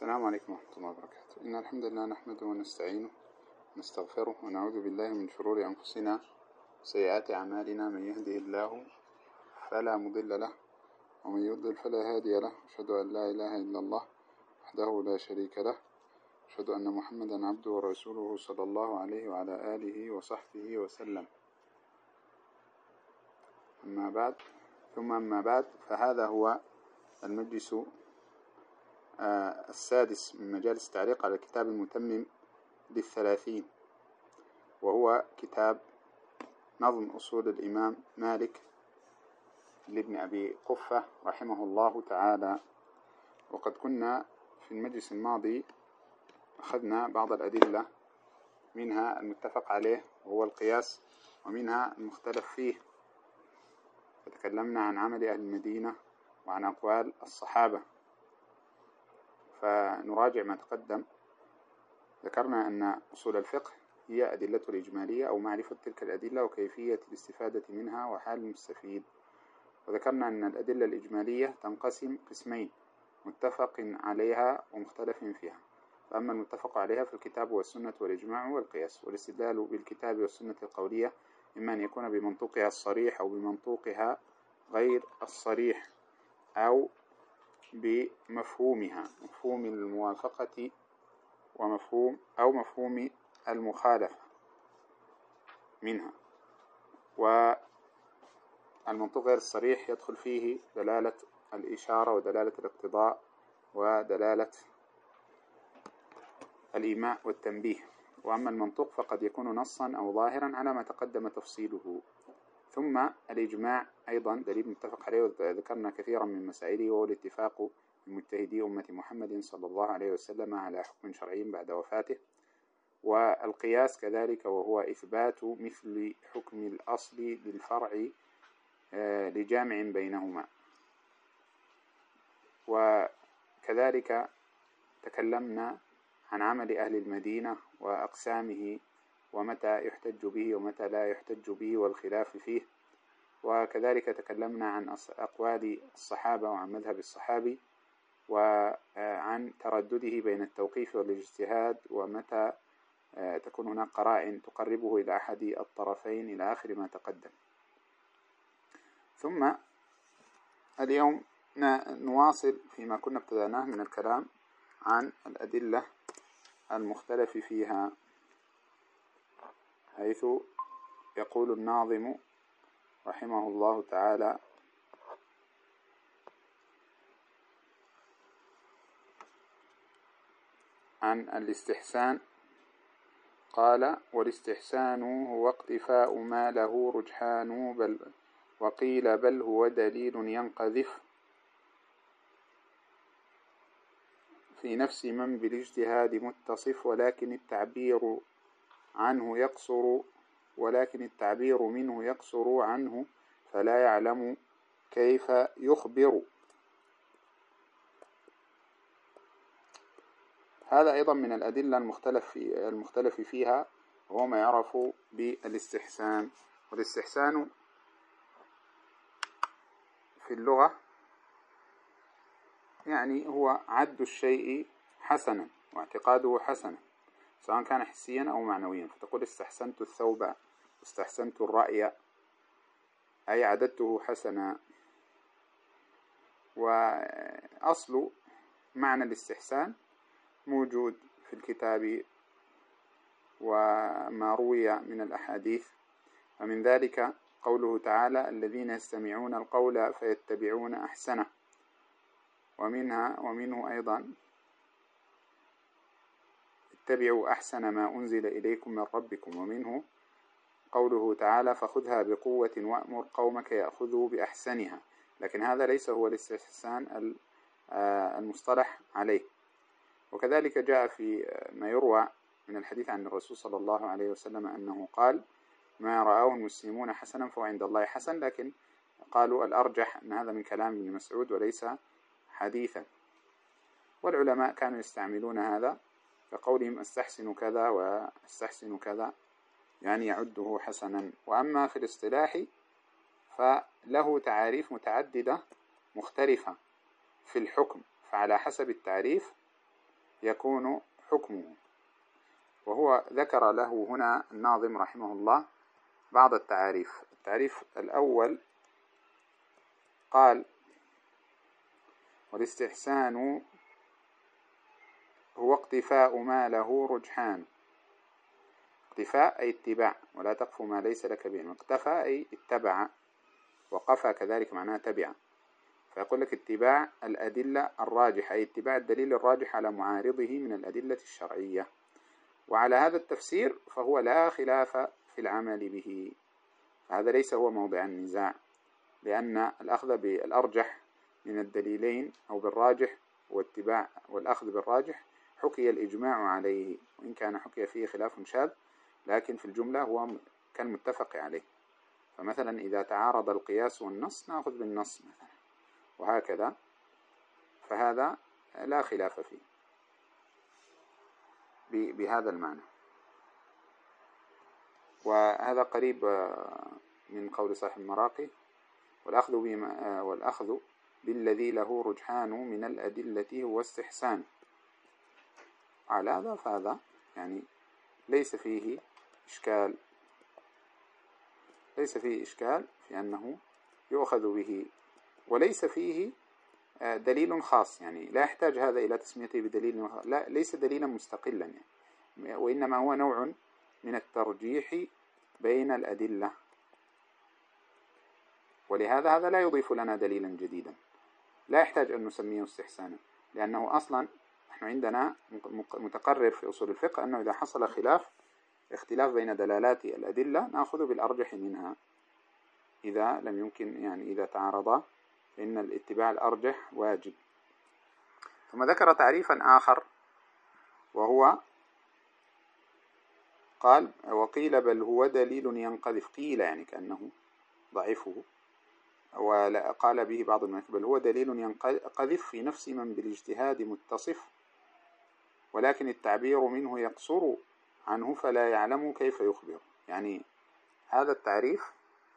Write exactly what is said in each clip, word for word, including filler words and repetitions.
السلام عليكم ورحمة الله وبركاته. إن الحمد لله نحمده ونستعينه ونستغفره ونعوذ بالله من شرور أنفسنا وسيئات أعمالنا. من يهده الله فلا مضل له ومن يضلل فلا هادي له. أشهد أن لا إله إلا الله وحده لا شريك له. أشهد أن محمدا عبده ورسوله صلى الله عليه وعلى آله وصحبه وسلم. أما بعد ثم أما بعد فهذا هو المجلس آه السادس من مجالس التعليق على الكتاب المتمم للثلاثين، وهو كتاب نظم أصول الإمام مالك لابن أبي قفة رحمه الله تعالى. وقد كنا في المجلس الماضي أخذنا بعض الأدلة، منها المتفق عليه وهو القياس، ومنها المختلف فيه، فتكلمنا عن عمل أهل المدينة وعن أقوال الصحابة. فنراجع ما تقدم. ذكرنا أن أصول الفقه هي أدلته الإجمالية أو معرفة تلك الأدلة وكيفية الاستفادة منها وحال المستفيد. وذكرنا أن الأدلة الإجمالية تنقسم قسمين: متفق عليها ومختلف فيها. فأما المتفق عليها في الكتاب والسنة والإجماع والقياس. والاستدلال بالكتاب والسنة القولية إما أن يكون بمنطوقها الصريح أو بمنطوقها غير الصريح أو بمفهومها، مفهوم الموافقة ومفهوم أو مفهوم المخالفة منها. والمنطوق غير الصريح يدخل فيه دلالة الإشارة ودلالة الاقتضاء ودلالة الإيماء والتنبيه. وأما المنطوق فقد يكون نصا أو ظاهرا على ما تقدم تفصيله. ثم الإجماع أيضا دليل متفق عليه، وذكرنا كثيرا من مسائله، وهو الاتفاق لمجتهدي أمة محمد صلى الله عليه وسلم على حكم شرعي بعد وفاته. والقياس كذلك، وهو إثبات مثل حكم الأصل للفرع لجامع بينهما. وكذلك تكلمنا عن عمل أهل المدينة وأقسامه ومتى يحتج به ومتى لا يحتج به والخلاف فيه. وكذلك تكلمنا عن أقوال الصحابة وعن مذهب الصحابي وعن تردده بين التوقيف والاجتهاد، ومتى تكون هناك قرائن تقربه إلى أحد الطرفين، إلى آخر ما تقدم. ثم اليوم نواصل فيما كنا ابتدأناه من الكلام عن الأدلة المختلف فيها، حيث يقول الناظم رحمه الله تعالى: عن الاستحسان قال: والاستحسان هو اقتفاء ما له رجحان، بل وقيل بل هو دليل ينقذف في نفس من بالاجتهاد متصف، ولكن التعبير عنه يقصر ولكن التعبير منه يقصر عنه، فلا يعلم كيف يخبر. هذا أيضا من الأدلة المختلف, في المختلف فيها، وهو ما يعرف بالاستحسان. والاستحسان في اللغة يعني هو عد الشيء حسنا واعتقاده حسنا، سواء كان حسيا أو معنويا. فتقول استحسنت الثوب، استحسنت الرأي، أي عددته حسنا. وأصل معنى الاستحسان موجود في الكتاب وما روي من الأحاديث، ومن ذلك قوله تعالى: الذين يستمعون القول فيتبعون أحسنه. ومنها ومنه أيضا: اتبعوا أحسن ما أنزل إليكم من ربكم. ومنه قوله تعالى: فخذها بقوة وأمر قومك يأخذوا بأحسنها. لكن هذا ليس هو الاستحسان المصطلح عليه. وكذلك جاء في ما يروى من الحديث عن الرسول صلى الله عليه وسلم أنه قال: ما رآه المسلمون حسنا فهو عند الله حسن. لكن قالوا الأرجح أن هذا من كلام ابن مسعود وليس حديثا. والعلماء كانوا يستعملون هذا كقولهم استحسن كذا واستحسن كذا، يعني يعده حسنا. وأما في الاصطلاح فله تعاريف متعددة مختلفة في الحكم، فعلى حسب التعريف يكون حكمه. وهو ذكر له هنا الناظم رحمه الله بعض التعاريف. التعريف الأول قال: والاستحسان هو اقتفاء ما له رجحان. اقتفاء أي اتباع، ولا تقف ما ليس لك به. اقتفى أي اتبع، وقفى كذلك معناه تبع. فيقول لك اتباع الأدلة الراجحة، أي اتباع الدليل الراجح على معارضه من الأدلة الشرعية. وعلى هذا التفسير فهو لا خلاف في العمل به، هذا ليس هو موضع النزاع، لأن الأخذ بالأرجح من الدليلين أو بالراجح واتباع والأخذ بالراجح حكي الإجماع عليه، وإن كان حكي فيه خلاف شاذ، لكن في الجملة هو كالمتفق عليه. فمثلا إذا تعارض القياس والنص نأخذ بالنص مثلا، وهكذا، فهذا لا خلاف فيه بهذا المعنى. وهذا قريب من قول صاحب المراقي: والأخذ بما والأخذ بالذي له رجحان من الأدلة هو استحسان. على هذا فهذا يعني ليس فيه إشكال، ليس فيه إشكال في أنه يؤخذ به، وليس فيه دليل خاص، يعني لا يحتاج هذا إلى تسميته بدليل، لا، ليس دليلا مستقلا يعني، وإنما هو نوع من الترجيح بين الأدلة. ولهذا هذا لا يضيف لنا دليلا جديدا، لا يحتاج أن نسميه استحسانا، لأنه أصلا نحن عندنا متقرر في أصول الفقه أنه إذا حصل خلاف اختلاف بين دلالات الأدلة نأخذ بالأرجح منها، إذا لم يمكن يعني إذا تعارضا فإن الاتباع الأرجح واجب. ثم ذكر تعريفا آخر وهو قال: وقيل بل هو دليل ينقذف. قيل يعني كأنه ضعيفه، وقال به بعض المناكب: بل هو دليل ينقذف في نفس من بالاجتهاد متصف، ولكن التعبير منه يقصر عنه فلا يعلم كيف يخبر. يعني هذا التعريف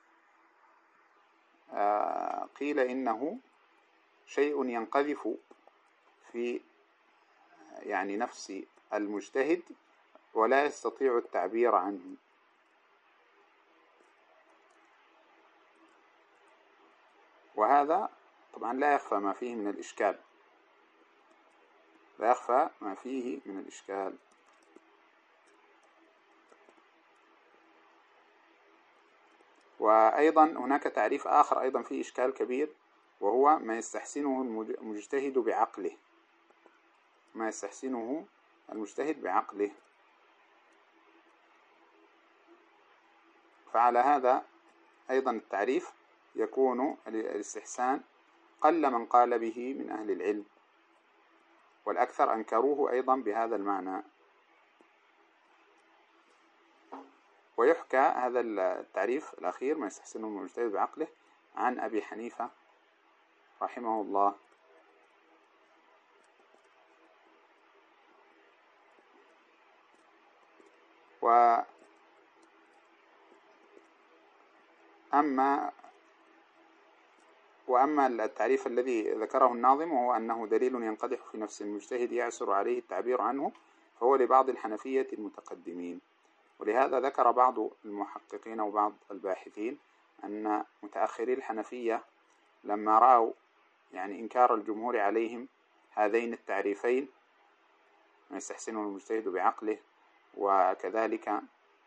قيل إنه شيء ينقذف في يعني نفس المجتهد ولا يستطيع التعبير عنه. وهذا طبعا لا يخفى ما فيه من الإشكال، لا يخفى ما فيه من الإشكال. وأيضا هناك تعريف آخر أيضا فيه إشكال كبير، وهو ما يستحسنه المجتهد بعقله، ما يستحسنه المجتهد بعقله. فعلى هذا أيضا التعريف يكون الاستحسان قل من قال به من أهل العلم، والأكثر أنكروه أيضا بهذا المعنى. ويحكى هذا التعريف الأخير ما يستحسنه المجتهد بعقله عن أبي حنيفة رحمه الله. وأما وأما التعريف الذي ذكره الناظم وهو أنه دليل ينقدح في نفس المجتهد يعسر عليه التعبير عنه، فهو لبعض الحنفية المتقدمين. ولهذا ذكر بعض المحققين وبعض الباحثين أن متأخري الحنفية لما رأوا يعني إنكار الجمهور عليهم هذين التعريفين ما يستحسنه المجتهد بعقله، وكذلك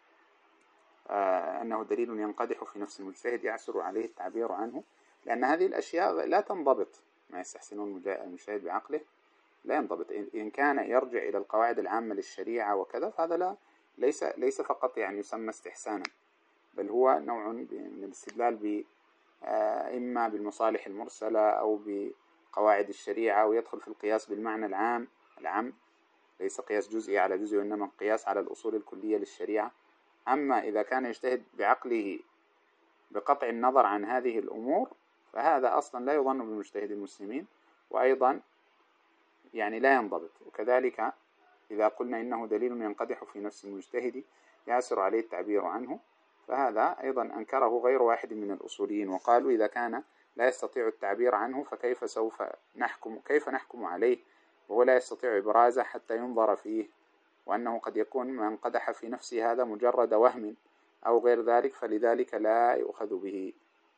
أنه دليل ينقدح في نفس المجتهد يعسر عليه التعبير عنه، لأن هذه الأشياء لا تنضبط. ما يستحسنه المجتهد بعقله لا ينضبط، إن كان يرجع إلى القواعد العامة للشريعة وكذا، فهذا لا ليس ليس فقط يعني يسمى استحسانا، بل هو نوع من الاستدلال ب إما بالمصالح المرسلة أو بقواعد الشريعة، ويدخل في القياس بالمعنى العام العام ليس قياس جزئي على جزئي، وإنما قياس على الأصول الكلية للشريعة. أما إذا كان يجتهد بعقله بقطع النظر عن هذه الأمور فهذا أصلا لا يظن بمجتهد المسلمين، وأيضا يعني لا ينضبط. وكذلك إذا قلنا إنه دليل ينقدح في نفس المجتهد يعسر عليه التعبير عنه، فهذا أيضا أنكره غير واحد من الأصوليين، وقالوا إذا كان لا يستطيع التعبير عنه فكيف سوف نحكم كيف نحكم عليه وهو لا يستطيع إبرازه حتى ينظر فيه، وأنه قد يكون من قدح في نفسه هذا مجرد وهم أو غير ذلك، فلذلك لا يؤخذ به.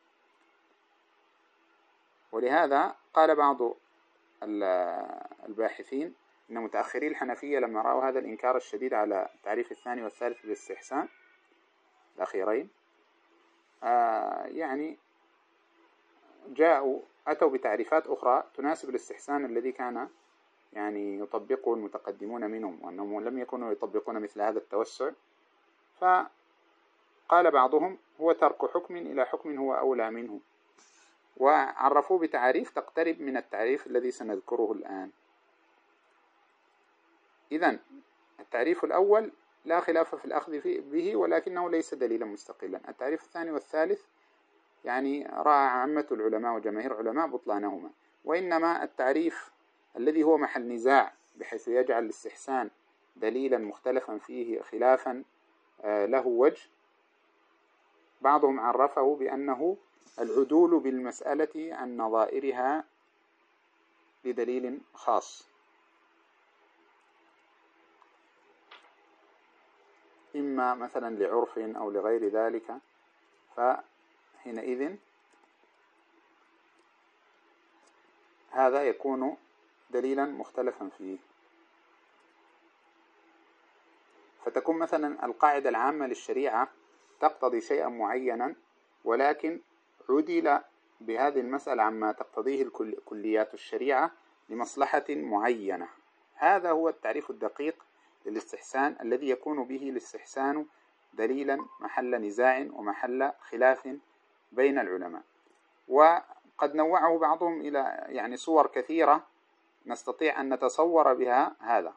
ولهذا قال بعض الباحثين إن متأخري الحنفية لما رأوا هذا الإنكار الشديد على التعريف الثاني والثالث للاستحسان الأخيرين آه يعني جاءوا أتوا بتعريفات أخرى تناسب الاستحسان الذي كان يعني يطبقه المتقدمون منهم، وأنهم لم يكونوا يطبقون مثل هذا التوسع. فقال بعضهم هو ترك حكم إلى حكم هو أولى منه، وعرفوه بتعريف تقترب من التعريف الذي سنذكره الآن. إذن التعريف الأول لا خلاف في الأخذ به، ولكنه ليس دليلا مستقلا. التعريف الثاني والثالث يعني رأى عامة العلماء وجماهير العلماء بطلانهما، وإنما التعريف الذي هو محل نزاع بحيث يجعل الاستحسان دليلا مختلفا فيه خلافا له وجه، بعضهم عرفه بأنه العدول بالمسألة عن نظائرها بدليل خاص، إما مثلا لعرف أو لغير ذلك، فحينئذ هذا يكون دليلا مختلفا فيه. فتكون مثلا القاعدة العامة للشريعة تقتضي شيئا معينا، ولكن عدل بهذه المسألة عما تقتضيه كليات الشريعة لمصلحة معينة. هذا هو التعريف الدقيق للاستحسان الذي يكون به الاستحسان دليلا محل نزاع ومحل خلاف بين العلماء. وقد نوعه بعضهم إلى يعني صور كثيرة نستطيع أن نتصور بها هذا،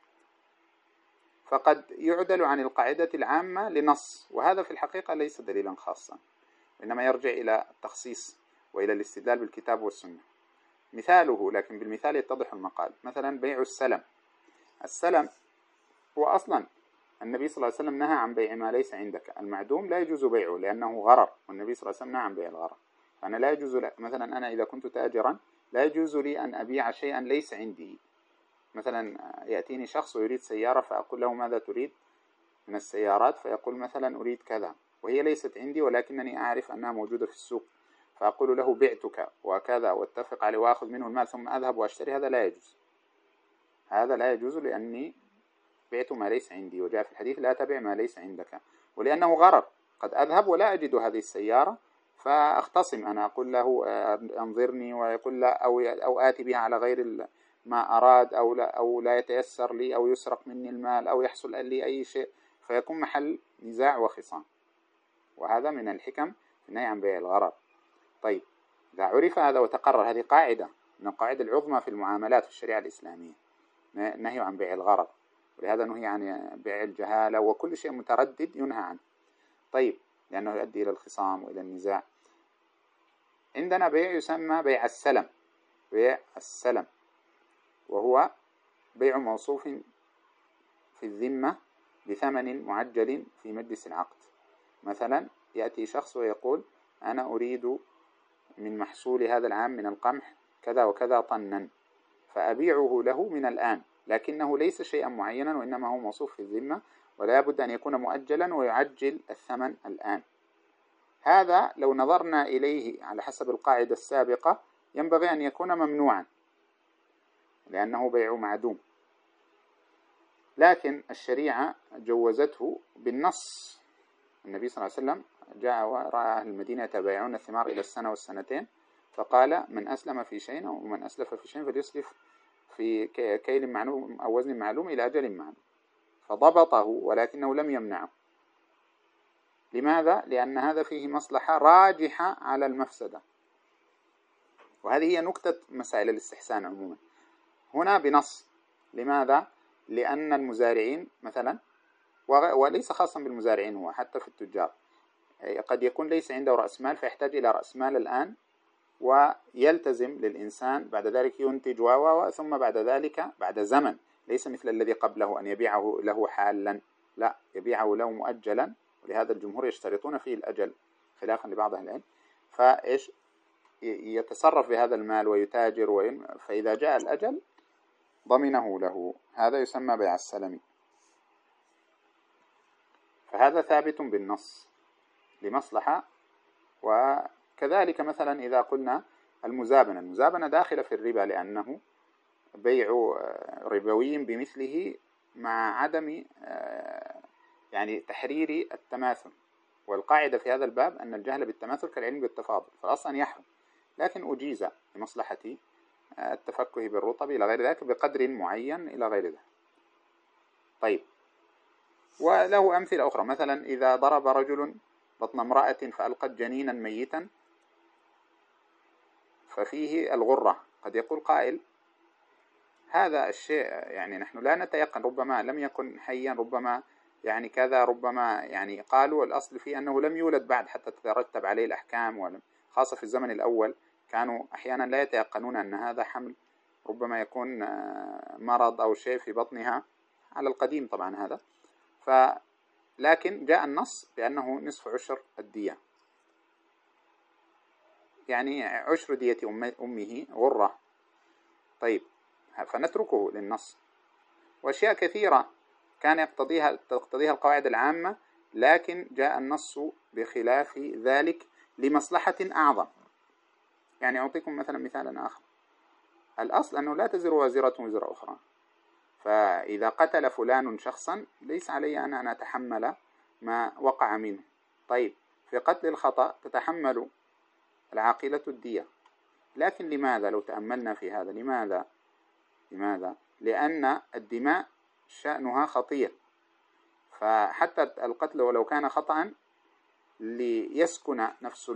فقد يعدل عن القاعدة العامة لنص، وهذا في الحقيقة ليس دليلا خاصا، إنما يرجع إلى التخصيص وإلى الاستدلال بالكتاب والسنة. مثاله، لكن بالمثال يتضح المقال، مثلا بيع السلم. السلم هو أصلا النبي صلى الله عليه وسلم نهى عن بيع ما ليس عندك، المعدوم لا يجوز بيعه لأنه غرر، والنبي صلى الله عليه وسلم نهى عن بيع الغرر. فأنا لا يجوز مثلا أنا إذا كنت تاجرا لا يجوز لي أن أبيع شيئا ليس عندي. مثلا يأتيني شخص ويريد سيارة، فأقول له ماذا تريد من السيارات؟ فيقول مثلا أريد كذا، وهي ليست عندي ولكنني أعرف أنها موجودة في السوق، فأقول له بعتك وكذا واتفق عليه وأخذ منه المال ثم أذهب وأشتري. هذا لا يجوز، هذا لا يجوز لأني بعت ما ليس عندي، وجاء في الحديث لا تبع ما ليس عندك، ولأنه غرر. قد أذهب ولا أجد هذه السيارة فأختصم، أنا أقول له أنظرني، ويقول لا، أو أو آتي بها على غير ما أراد، أو لا أو لا يتيسر لي، أو يسرق مني المال، أو يحصل لي أي شيء، فيكون محل نزاع وخصام. وهذا من الحكم في النهي عن بيع الغرر. طيب، إذا عرف هذا وتقرر، هذه قاعدة من القواعد العظمى في المعاملات في الشريعة الإسلامية، نهي عن بيع الغرر، ولهذا نهي عن بيع الجهالة وكل شيء متردد ينهى عنه. طيب، لأنه يؤدي إلى الخصام وإلى النزاع. عندنا بيع يسمى بيع السلم، بيع السلم، وهو بيع موصوف في الذمة بثمن معجل في مجلس العقد. مثلا يأتي شخص ويقول أنا أريد من محصول هذا العام من القمح كذا وكذا طنا، فأبيعه له من الآن، لكنه ليس شيئا معينا، وإنما هو موصوف في الذمة، ولا بد أن يكون مؤجلا ويعجل الثمن الآن. هذا لو نظرنا إليه على حسب القاعدة السابقة ينبغي أن يكون ممنوعا، لأنه بيع معدوم، لكن الشريعة جوزته بالنص. النبي صلى الله عليه وسلم جاء ورأى أهل المدينة يتبايعون الثمار إلى السنة والسنتين، فقال من أسلم في شيء أو من أسلف في شيء فليسلف في كيل معلوم أو وزن معلوم إلى أجل معلوم، فضبطه ولكنه لم يمنعه. لماذا؟ لأن هذا فيه مصلحة راجحة على المفسدة، وهذه هي نكتة مسائل الاستحسان عموما. هنا بنص. لماذا؟ لأن المزارعين مثلا، وليس خاصا بالمزارعين، هو حتى في التجار قد يكون ليس عنده رأس مال فيحتاج إلى رأس مال الآن، ويلتزم للإنسان بعد ذلك ينتج و ثم بعد ذلك بعد زمن، ليس مثل الذي قبله أن يبيعه له حالا، لا، يبيعه له مؤجلا، ولهذا الجمهور يشترطون فيه الأجل خلافا لبعض أهل العلم. فإيش يتصرف بهذا المال ويتاجر وين، فإذا جاء الأجل ضمنه له، هذا يسمى بيع السلم، فهذا ثابت بالنص لمصلحة. وكذلك مثلا إذا قلنا المزابنة، المزابنة داخلة في الربا لأنه بيع ربوي بمثله مع عدم يعني تحرير التماثل، والقاعدة في هذا الباب أن الجهل بالتماثل كالعلم بالتفاضل، فالأصل يحرم، لكن أجيز لمصلحة التفكه بالرطب إلى غير ذلك بقدر معين إلى غير ذلك. طيب، وله أمثلة أخرى، مثلا إذا ضرب رجل بطن امرأة فألقت جنينا ميتا ففيه الغرة، قد يقول قائل هذا الشيء يعني نحن لا نتيقن، ربما لم يكن حيا، ربما يعني كذا، ربما يعني قالوا الأصل فيه أنه لم يولد بعد حتى تترتب عليه الأحكام، خاصة في الزمن الأول كانوا أحيانا لا يتيقنون أن هذا حمل، ربما يكون مرض أو شيء في بطنها، على القديم طبعا هذا. ف لكن جاء النص بأنه نصف عشر الدية، يعني عشر دية أمه غرة. طيب، فنتركه للنص. وأشياء كثيرة كان يقتضيها تقتضيها القواعد العامة، لكن جاء النص بخلاف ذلك لمصلحة أعظم. يعني أعطيكم مثلا مثالا آخر، الأصل أنه لا تزر وازرة وزر أخرى، فإذا قتل فلان شخصا ليس علي أنا أن أتحمل ما وقع منه. طيب، في قتل الخطأ تتحمل العاقلة الدية، لكن لماذا لو تأملنا في هذا، لماذا لماذا لأن الدماء شأنها خطير، فحتى القتل ولو كان خطأ ليسكن نفس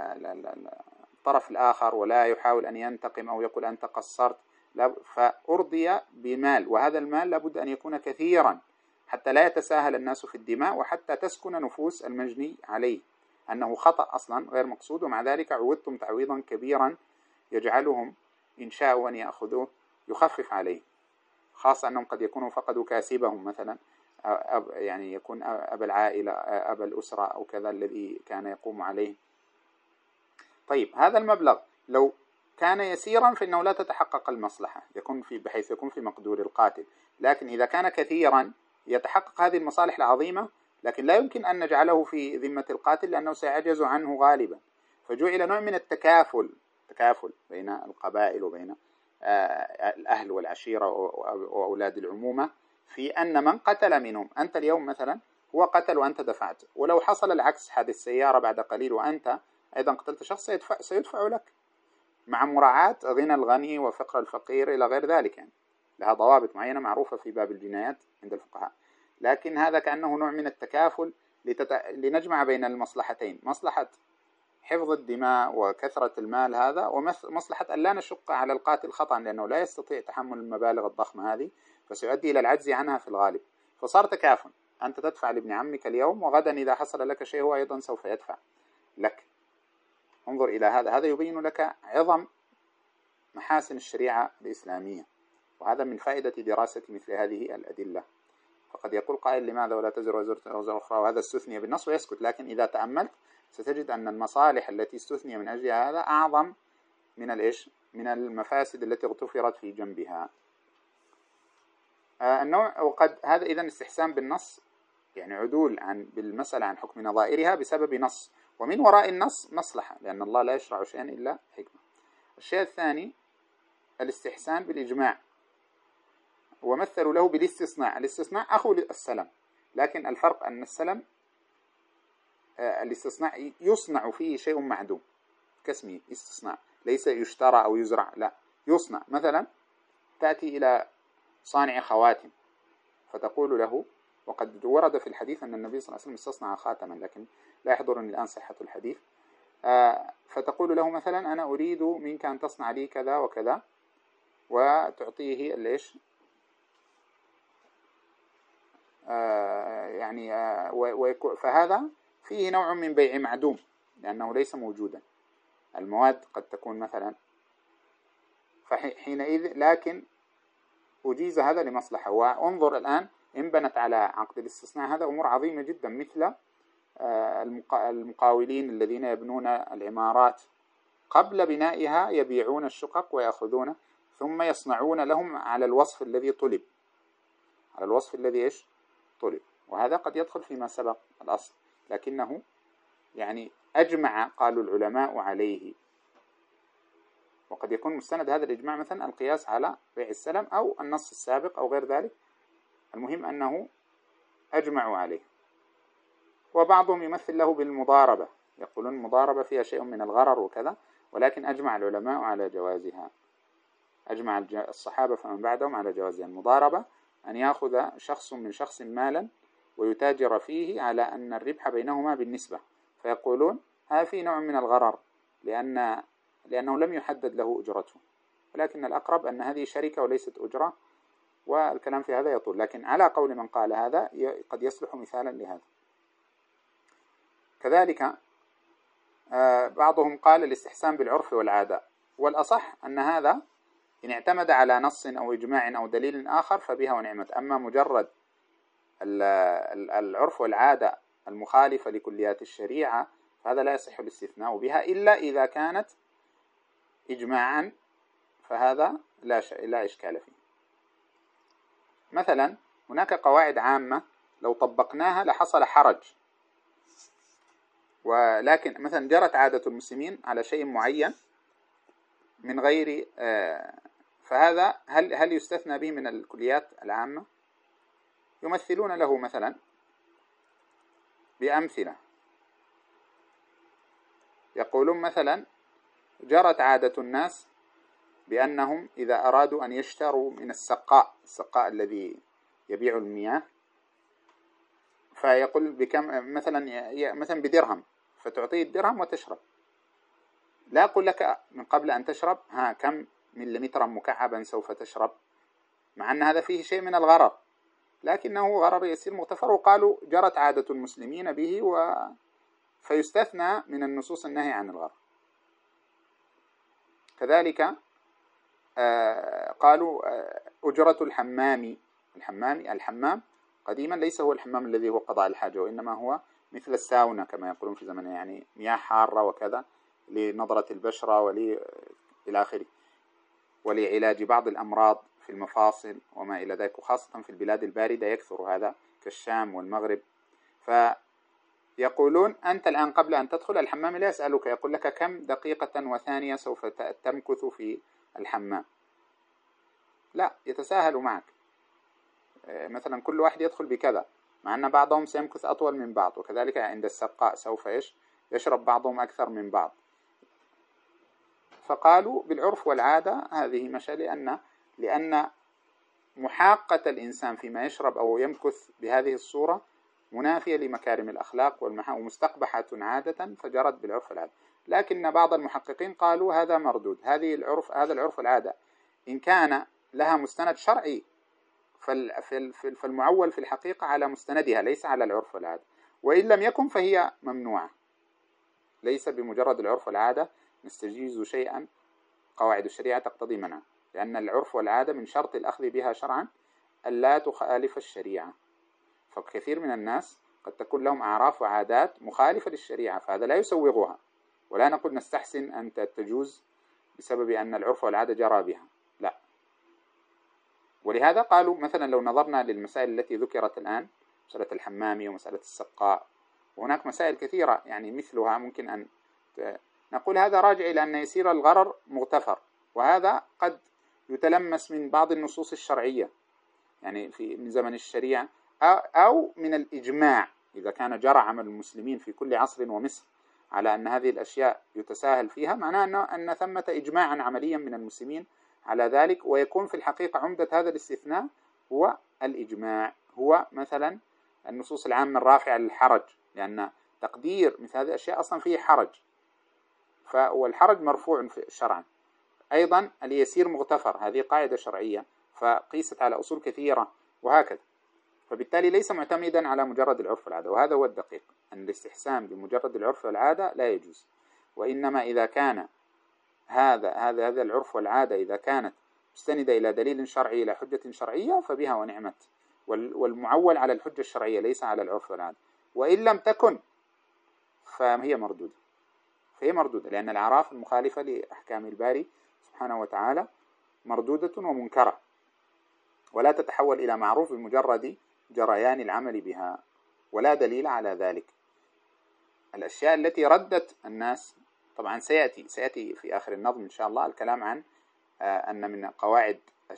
الطرف الآخر ولا يحاول أن ينتقم أو يقول أنت قصرت، فأرضي بمال، وهذا المال لابد أن يكون كثيرا حتى لا يتساهل الناس في الدماء، وحتى تسكن نفوس المجني عليه أنه خطأ أصلا غير مقصود، ومع ذلك عوضتم تعويضا كبيرا يجعلهم إن شاءوا أن يأخذوه يخفف عليه، خاصة أنهم قد يكونوا فقدوا كاسبهم مثلا، أب يعني يكون أب العائلة أب الأسرة أو كذا الذي كان يقوم عليه. طيب، هذا المبلغ لو كان يسيرا فإنه لا تتحقق المصلحة، يكون في بحيث يكون في مقدور القاتل، لكن إذا كان كثيرا يتحقق هذه المصالح العظيمة، لكن لا يمكن أن نجعله في ذمة القاتل لأنه سيعجز عنه غالبا، فجعل نوع من التكافل تكافل بين القبائل وبين الأهل والعشيرة وأولاد العمومة، في أن من قتل منهم، أنت اليوم مثلا هو قتل وأنت دفعت، ولو حصل العكس، هذه السيارة بعد قليل وأنت أيضا قتلت شخص سيدفع, سيدفع لك، مع مراعاة غنى الغني وفقر الفقير إلى غير ذلك، يعني لها ضوابط معينة معروفة في باب الجنايات عند الفقهاء، لكن هذا كأنه نوع من التكافل لتت... لنجمع بين المصلحتين، مصلحة حفظ الدماء وكثرة المال هذا، ومصلحة أن لا نشق على القاتل خطأ لأنه لا يستطيع تحمل المبالغ الضخمة هذه، فسيؤدي إلى العجز عنها في الغالب، فصار تكافل، أنت تدفع لابن عمك اليوم، وغدا إذا حصل لك شيء هو أيضا سوف يدفع لك. انظر إلى هذا، هذا يبين لك عظم محاسن الشريعة الإسلامية، وهذا من فائدة دراسة مثل هذه الأدلة. فقد يقول قائل لماذا ولا تزر وزر أخرى، وهذا استثني بالنص ويسكت، لكن إذا تأملت ستجد أن المصالح التي استثني من أجلها هذا أعظم من الإيش من المفاسد التي اغتفرت في جنبها. آه النوع وقد هذا إذن استحسان بالنص، يعني عدول عن بالمسألة عن حكم نظائرها بسبب نص، ومن وراء النص مصلحة، لأن الله لا يشرع شيئا إلا حكمة. الشيء الثاني الاستحسان بالإجماع، ومثلوا له بالاستصناع، الاستصناع أخو السلم، لكن الفرق أن السلم آه الاستصناع يصنع فيه شيء معدوم كاسمه استصناع، ليس يشترى أو يزرع، لا يصنع. مثلا تأتي إلى صانع خواتم فتقول له، وقد ورد في الحديث أن النبي صلى الله عليه وسلم استصنع خاتما، لكن لا يحضرني الآن صحة الحديث، آه فتقول له مثلا أنا أريد منك أن تصنع لي كذا وكذا، وتعطيه ليش آه يعني آه فهذا فيه نوع من بيع معدوم لأنه ليس موجودا، المواد قد تكون مثلا، فحينئذ لكن أجيز هذا لمصلحة. وانظر الآن إن بنت على عقد الاستصناع هذا أمور عظيمة جدا، مثل المقاولين الذين يبنون العمارات قبل بنائها يبيعون الشقق ويأخذون، ثم يصنعون لهم على الوصف الذي طلب، على الوصف الذي إيش طلب. وهذا قد يدخل فيما سبق الأصل، لكنه يعني أجمع قالوا العلماء عليه. وقد يكون مستند هذا الإجماع مثلا القياس على بيع السلم أو النص السابق أو غير ذلك، المهم أنه أجمعوا عليه. وبعضهم يمثل له بالمضاربة، يقولون المضاربة فيها شيء من الغرر وكذا، ولكن أجمع العلماء على جوازها، أجمع الصحابة فمن بعدهم على جوازها. المضاربة أن يأخذ شخص من شخص مالا ويتاجر فيه على أن الربح بينهما بالنسبة، فيقولون هذا في نوع من الغرر لأن لأنه لم يحدد له أجرته، ولكن الأقرب أن هذه شركة وليست أجرة، والكلام في هذا يطول، لكن على قول من قال هذا قد يصلح مثالا لهذا. كذلك بعضهم قال الاستحسان بالعرف والعادة، والأصح أن هذا إن اعتمد على نص أو إجماع أو دليل آخر فبها ونعمت. أما مجرد العرف والعادة المخالفة لكليات الشريعة فهذا لا يصح الاستثناء بها إلا إذا كانت إجماعا، فهذا لا لا إشكال فيه. مثلا هناك قواعد عامة لو طبقناها لحصل حرج، ولكن مثلا جرت عادة المسلمين على شيء معين من غير فهذا هل هل يستثنى به من الكليات العامة؟ يمثلون له مثلا بأمثلة، يقولون مثلا جرت عادة الناس بأنهم إذا أرادوا أن يشتروا من السقاء، السقاء الذي يبيع المياه، فيقول بكم مثلا مثلا بدرهم، فتعطيه الدرهم وتشرب. لا أقول لك من قبل أن تشرب ها كم مليمترا مكعبا سوف تشرب، مع أن هذا فيه شيء من الغرر، لكنه غرر يسير مغتفر، وقالوا جرت عادة المسلمين به و فيستثنى من النصوص النهي عن الغرر. كذلك آه قالوا آه أجرة الحمام، الحمام الحمام قديما ليس هو الحمام الذي هو قضاء الحاجة، وإنما هو مثل الساونا كما يقولون في زمننا، يعني مياه حارة وكذا لنضرة البشرة ولي إلى آخره، ولعلاج بعض الأمراض في المفاصل وما إلى ذلك، وخاصة في البلاد الباردة يكثر هذا كالشام والمغرب. فيقولون أنت الآن قبل أن تدخل الحمام لا يسألك، يقول لك كم دقيقة وثانية سوف تمكث في الحمام، لا يتساهل معك، مثلا كل واحد يدخل بكذا، مع أن بعضهم سيمكث أطول من بعض. وكذلك عند السقاء سوف إيش يشرب بعضهم أكثر من بعض. فقالوا بالعرف والعادة هذه مشى، لأن لأن محاقة الإنسان فيما يشرب أو يمكث بهذه الصورة منافية لمكارم الأخلاق ومستقبحة عادة، فجرت بالعرف والعادة. لكن بعض المحققين قالوا هذا مردود، هذه العرف هذا العرف والعادة إن كان لها مستند شرعي فالمعول في الحقيقة على مستندها ليس على العرف والعادة، وإن لم يكن فهي ممنوعة. ليس بمجرد العرف والعادة نستجيز شيئا قواعد الشريعة تقتضي منعه، لأن العرف والعادة من شرط الأخذ بها شرعا ألا تخالف الشريعة. فكثير من الناس قد تكون لهم أعراف وعادات مخالفة للشريعة، فهذا لا يسوغها، ولا نقول نستحسن أن تجوز بسبب أن العرف والعادة جرى بها، لا. ولهذا قالوا مثلا لو نظرنا للمسائل التي ذكرت الآن، مسألة الحمام ومسألة السقاء، وهناك مسائل كثيرة يعني مثلها، ممكن أن نقول هذا راجع إلى أن يسير الغرر مغتفر، وهذا قد يتلمس من بعض النصوص الشرعية يعني في من زمن الشريعة أو من الإجماع، إذا كان جرى عمل المسلمين في كل عصر ومصر على أن هذه الأشياء يتساهل فيها، معناه أن أن ثمة إجماعا عمليا من المسلمين على ذلك. ويكون في الحقيقة عمدة هذا الاستثناء هو الإجماع، هو مثلا النصوص العامة الرافعة للحرج، لأن تقدير مثل هذه الأشياء أصلا فيه حرج، فالحرج مرفوع شرعا. أيضا اليسير مغتفر، هذه قاعدة شرعية فقيست على أصول كثيرة وهكذا، فبالتالي ليس معتمدا على مجرد العرف والعادة. وهذا هو الدقيق، أن الاستحسان بمجرد العرف والعادة لا يجوز، وإنما إذا كان هذا هذا هذا العرف والعادة إذا كانت مستندة إلى دليل شرعي إلى حجة شرعية فبها ونعمت، والمعول على الحجة الشرعية ليس على العرف والعادة. وإن لم تكن فهي مردودة، فهي مردودة لأن الأعراف المخالفة لأحكام الباري سبحانه وتعالى مردودة ومنكرة، ولا تتحول إلى معروف بمجرد جريان العمل بها، ولا دليل على ذلك. الأشياء التي ردت الناس طبعا سيأتي سيأتي في آخر النظم إن شاء الله الكلام عن أن من قواعد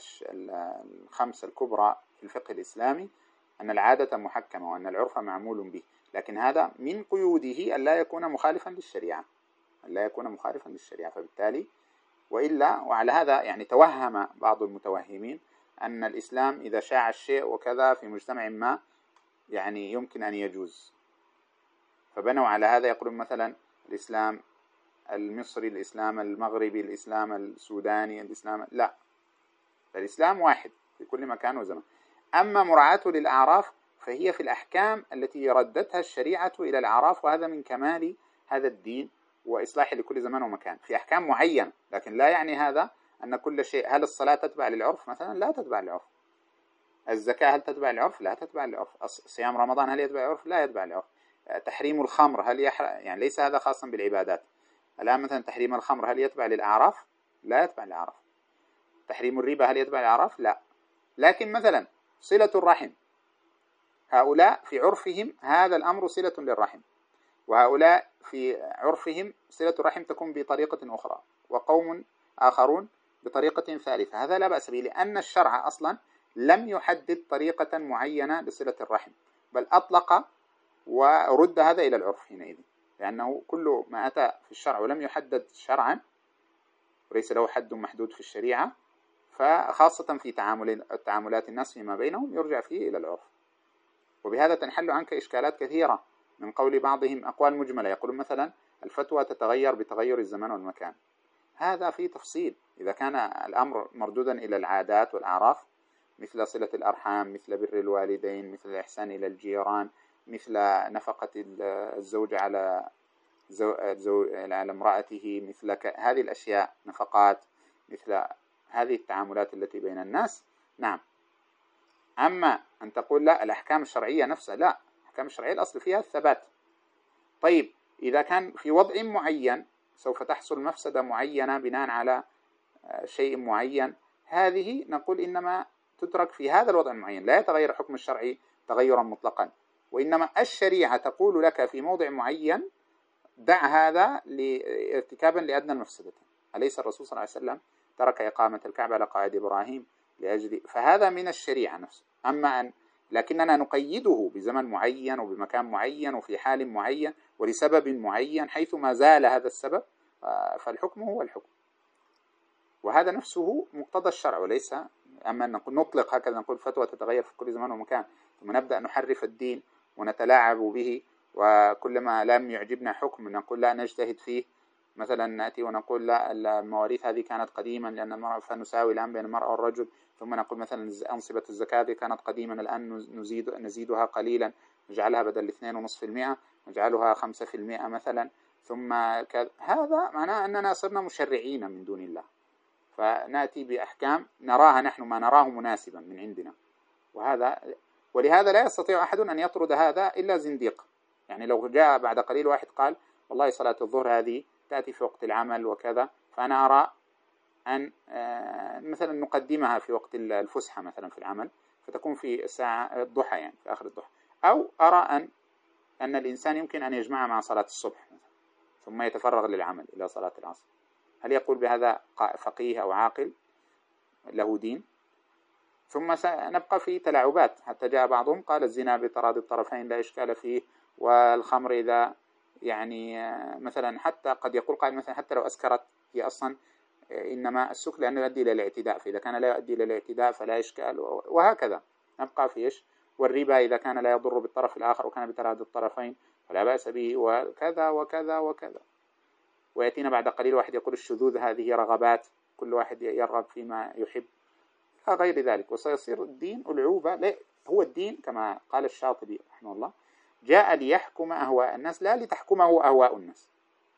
الخمس الكبرى في الفقه الإسلامي أن العادة محكمة وأن العرف معمول به، لكن هذا من قيوده أن لا يكون مخالفا للشريعة، أن لا يكون مخالفا للشريعة. فبالتالي وإلا، وعلى هذا يعني توهم بعض المتوهمين أن الإسلام إذا شاع الشيء وكذا في مجتمع ما يعني يمكن أن يجوز، فبنوا على هذا يقولون مثلا الإسلام المصري، الإسلام المغربي، الإسلام السوداني، الإسلام لا، الإسلام واحد في كل مكان وزمان. أما مراعاته للأعراف فهي في الأحكام التي ردتها الشريعة إلى الأعراف، وهذا من كمال هذا الدين وإصلاح لكل زمان ومكان في أحكام معينة، لكن لا يعني هذا أن كل شيء. هل الصلاة تتبع للعرف مثلا؟ لا تتبع للعرف. الزكاة هل تتبع للعرف؟ لا تتبع للعرف. صيام رمضان هل يتبع للعرف؟ لا يتبع للعرف. تحريم الخمر هل يحرم؟ يعني ليس هذا خاصا بالعبادات. الآن مثلا تحريم الخمر هل يتبع للأعراف؟ لا يتبع للأعراف. تحريم الربا هل يتبع للأعراف؟ لا. لكن مثلا صلة الرحم، هؤلاء في عرفهم هذا الأمر صلة للرحم، وهؤلاء في عرفهم صلة الرحم تكون بطريقة أخرى، وقوم آخرون بطريقة ثالثة. هذا لا بأس به، لأن الشرع أصلا لم يحدد طريقة معينة لصلة الرحم، بل أطلق ورد هذا إلى العرف حينئذ، لأنه كل ما أتى في الشرع ولم يحدد شرعا وليس له حد محدود في الشريعة، فخاصة في تعامل تعاملات الناس فيما بينهم يرجع فيه إلى العرف. وبهذا تنحل عنك إشكالات كثيرة من قول بعضهم أقوال مجملة، يقولون مثلا الفتوى تتغير بتغير الزمان والمكان. هذا فيه تفصيل. إذا كان الأمر مردودا إلى العادات والأعراف مثل صلة الأرحام، مثل بر الوالدين، مثل الإحسان إلى الجيران، مثل نفقة الزوج على على امرأته، مثل هذه الأشياء، نفقات، مثل هذه التعاملات التي بين الناس، نعم. أما أن تقول لا الأحكام الشرعية نفسها، لا، الأحكام الشرعية الأصل فيها الثبات. طيب إذا كان في وضع معين سوف تحصل مفسدة معينة بناء على شيء معين، هذه نقول إنما تترك في هذا الوضع المعين، لا يتغير الحكم الشرعي تغيرا مطلقا، وإنما الشريعة تقول لك في موضع معين دع هذا ارتكابا لأدنى المفسدة. أليس الرسول صلى الله عليه وسلم ترك إقامة الكعبة على قواعد إبراهيم لأجل، فهذا من الشريعة نفسه. أما أن لكننا نقيده بزمن معين وبمكان معين وفي حال معين ولسبب معين، حيث ما زال هذا السبب فالحكم هو الحكم، وهذا نفسه مقتضى الشرع وليس. أما أن نطلق هكذا نقول فتوى تتغير في كل زمان ومكان، ثم نبدأ نحرف الدين ونتلاعب به، وكلما لم يعجبنا حكم نقول لا نجتهد فيه. مثلا نأتي ونقول لا المواريث هذه كانت قديما لأن المرأة، فنساوي الآن بين المرأة والرجل، ثم نقول مثلا أنصبة الزكاة هذه كانت قديما الآن نزيد نزيدها قليلا، نجعلها بدل اثنين ونصف في المئة نجعلها خمسة في المئة مثلا، ثم كذا. هذا معناه أننا صرنا مشرعين من دون الله، فنأتي بأحكام نراها نحن ما نراه مناسبا من عندنا، وهذا ولهذا لا يستطيع أحد أن يطرد هذا إلا زنديق. يعني لو جاء بعد قليل واحد قال والله صلاة الظهر هذه تأتي في وقت العمل وكذا، فأنا أرى أن مثلا نقدمها في وقت الفسحة مثلا في العمل، فتكون في الساعة الضحى يعني في آخر الضحى، أو أرى أن أن الإنسان يمكن أن يجمعها مع صلاة الصبح مثلا ثم يتفرغ للعمل إلى صلاة العصر، هل يقول بهذا فقيه أو عاقل له دين؟ ثم سنبقى في تلاعبات، حتى جاء بعضهم قال الزنا بتراضي الطرفين لا إشكال فيه، والخمر إذا يعني مثلا حتى قد يقول قائل مثلا حتى لو أسكرت هي أصلا إنما السكر لأنه يؤدي إلى الاعتداء، فإذا كان لا يؤدي إلى الاعتداء فلا إشكال، وهكذا نبقى في إيش. والربا إذا كان لا يضر بالطرف الآخر وكان بتراضي الطرفين فلا بأس به، وكذا وكذا وكذا. ويأتينا بعد قليل واحد يقول الشذوذ هذه رغبات، كل واحد يرغب فيما يحب غير ذلك، وسيصير الدين ألعوبة. لا، هو الدين كما قال الشاطبي رحمه الله جاء ليحكم أهواء الناس لا لتحكمه أهواء الناس،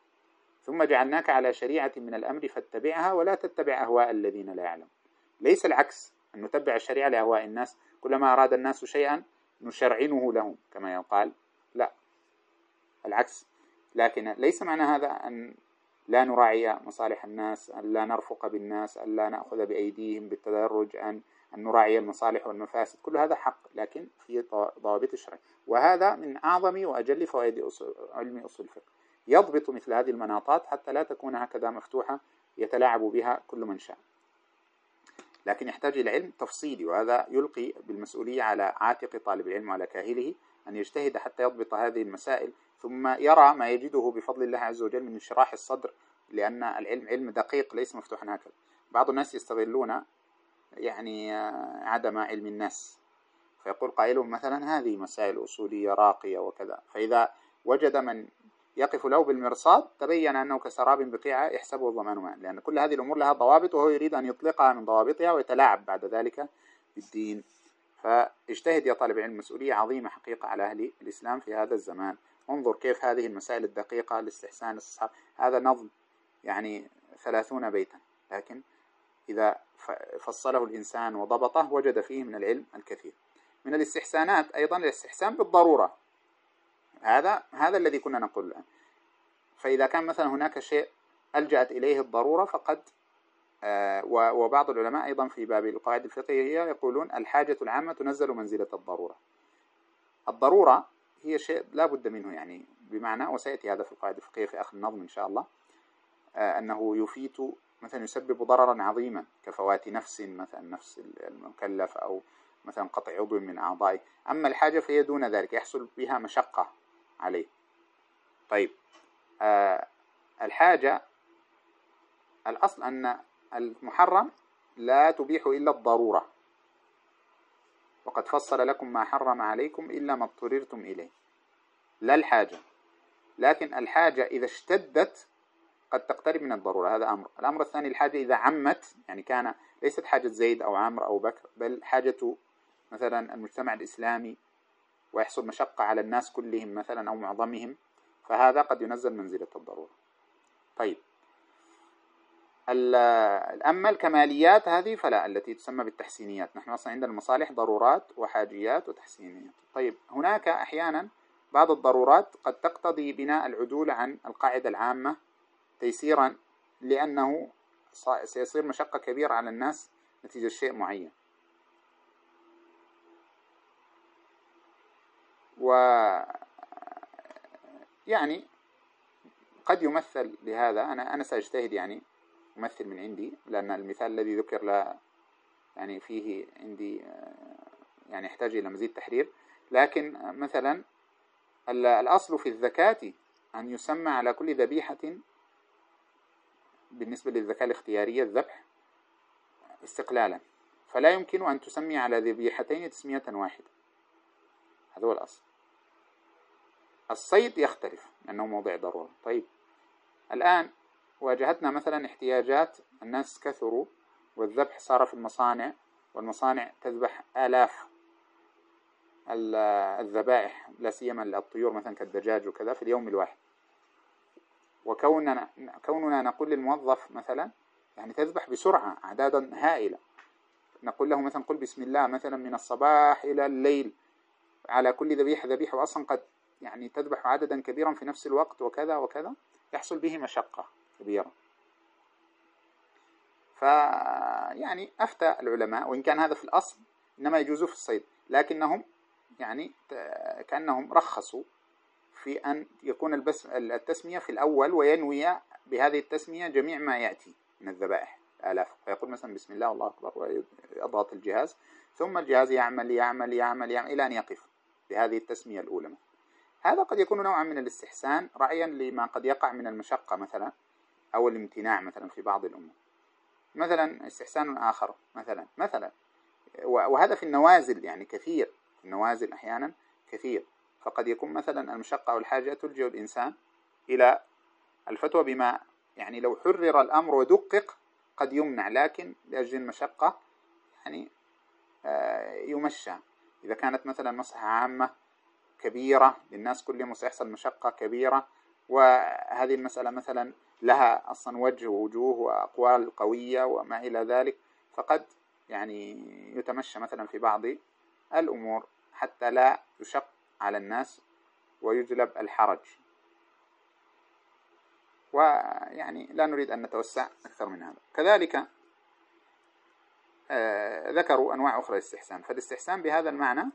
ثم جعلناك على شريعة من الأمر فاتبعها ولا تتبع أهواء الذين لا يعلم. ليس العكس أن نتبع الشريعة لأهواء الناس، كلما أراد الناس شيئا نشرعنه لهم كما يقال، لا العكس. لكن ليس معنى هذا أن لا نراعي مصالح الناس، أن لا نرفق بالناس، أن لا نأخذ بأيديهم بالتدرج، أن أن نراعي المصالح والمفاسد، كل هذا حق لكن في ضوابط الشرع. وهذا من أعظم وأجل فوائد علم أصول الفقه، يضبط مثل هذه المناطات حتى لا تكون هكذا مفتوحة يتلاعب بها كل من شاء، لكن يحتاج إلى علم تفصيلي، وهذا يلقي بالمسؤولية على عاتق طالب العلم وعلى كاهله أن يجتهد حتى يضبط هذه المسائل، ثم يرى ما يجده بفضل الله عز وجل من انشراح الصدر، لأن العلم علم دقيق ليس مفتوحا هكذا. بعض الناس يستغلون يعني عدم علم الناس، فيقول قائلهم مثلا هذه مسائل أصولية راقية وكذا، فإذا وجد من يقف له بالمرصاد تبين أنه كسراب بقيعة يحسبه الظمآن ماء، لأن كل هذه الأمور لها ضوابط وهو يريد أن يطلقها من ضوابطها ويتلاعب بعد ذلك بالدين. فاجتهد يا طالب العلم، مسؤولية عظيمة حقيقة على أهل الإسلام في هذا الزمان. انظر كيف هذه المسائل الدقيقة، الاستحسان، الاستصحاب، هذا نظم يعني ثلاثون بيتا، لكن إذا فصله الإنسان وضبطه وجد فيه من العلم الكثير. من الاستحسانات أيضا الاستحسان بالضرورة، هذا هذا الذي كنا نقول الآن. فإذا كان مثلا هناك شيء ألجأت إليه الضرورة فقد آه وبعض العلماء أيضا في باب القواعد الفقهية يقولون الحاجة العامة تنزل منزلة الضرورة. الضرورة هي شيء لا بد منه، يعني بمعنى، وسيأتي هذا في القواعد الفقهية في آخر النظم إن شاء الله، آه أنه يفيت مثلا يسبب ضررا عظيما كفوات نفس، مثلا نفس المكلف، أو مثلا قطع عضو من أعضائه. أما الحاجة فهي دون ذلك، يحصل بها مشقة عليه. طيب آه الحاجة الأصل أن المحرم لا تبيح إلا الضرورة، وقد فصل لكم ما حرم عليكم إلا ما اضطررتم إليه، لا الحاجة. لكن الحاجة إذا اشتدت قد تقترب من الضرورة، هذا أمر. الأمر الثاني الحاجة إذا عمت، يعني كان ليست حاجة زيد أو عمرو أو بكر، بل حاجة مثلا المجتمع الإسلامي ويحصل مشقة على الناس كلهم مثلا أو معظمهم، فهذا قد ينزل منزلة الضرورة. طيب أما الكماليات هذه فلا، التي تسمى بالتحسينيات. نحن أصلا عندنا المصالح ضرورات وحاجيات وتحسينيات. طيب هناك أحيانا بعض الضرورات قد تقتضي بناء العدول عن القاعدة العامة تيسيرا، لأنه سيصير مشقة كبيرة على الناس نتيجة شيء معين. و يعني قد يمثل لهذا، أنا أنا سأجتهد يعني أمثل من عندي، لأن المثال الذي ذكر لا يعني فيه عندي يعني يحتاج إلى مزيد تحرير. لكن مثلا الأصل في الزكاة أن يسمى على كل ذبيحة بالنسبة للزكاة الاختيارية الذبح استقلالا، فلا يمكن أن تسمي على ذبيحتين تسمية واحدة، هذا هو الأصل. الصيد يختلف لأنه موضع ضرورة. طيب الآن واجهتنا مثلا احتياجات، الناس كثروا والذبح صار في المصانع، والمصانع تذبح آلاف الذبائح، لا سيما الطيور مثلا كالدجاج وكذا في اليوم الواحد. وكوننا كوننا نقول للموظف مثلا يعني تذبح بسرعة أعدادا هائلة، نقول له مثلا قل بسم الله مثلا من الصباح إلى الليل على كل ذبيحة ذبيحة، وأصلا قد يعني تذبح عددا كبيرا في نفس الوقت وكذا وكذا، يحصل به مشقة كبيرة. فيعني أفتى العلماء، وإن كان هذا في الأصل إنما يجوز في الصيد، لكنهم يعني كأنهم رخصوا في أن يكون التسمية في الأول، وينوي بهذه التسمية جميع ما يأتي من الذبائح آلاف، فيقول مثلا بسم الله والله أكبر ويضغط الجهاز، ثم الجهاز يعمل يعمل يعمل يعمل إلى أن يقف بهذه التسمية الأولى. هذا قد يكون نوعا من الاستحسان رعيا لما قد يقع من المشقة مثلا أو الامتناع مثلا في بعض الأمور. مثلا استحسان آخر مثلا مثلا وهذا في النوازل يعني كثير، في النوازل أحيانا كثير، فقد يكون مثلا المشقة أو الحاجة تلجئ الإنسان إلى الفتوى بما يعني لو حرر الأمر ودقق قد يمنع، لكن لأجل المشقة يعني يمشى. إذا كانت مثلا مصلحة عامة كبيرة للناس كلهم وسيحصل مشقة كبيرة، وهذه المسألة مثلا لها أصلا وجه ووجوه وأقوال قوية وما إلى ذلك، فقد يعني يتمشى مثلا في بعض الأمور حتى لا يشق على الناس ويجلب الحرج. ويعني لا نريد أن نتوسع أكثر من هذا. كذلك آه ذكروا أنواع أخرى للاستحسان. فالاستحسان بهذا المعنى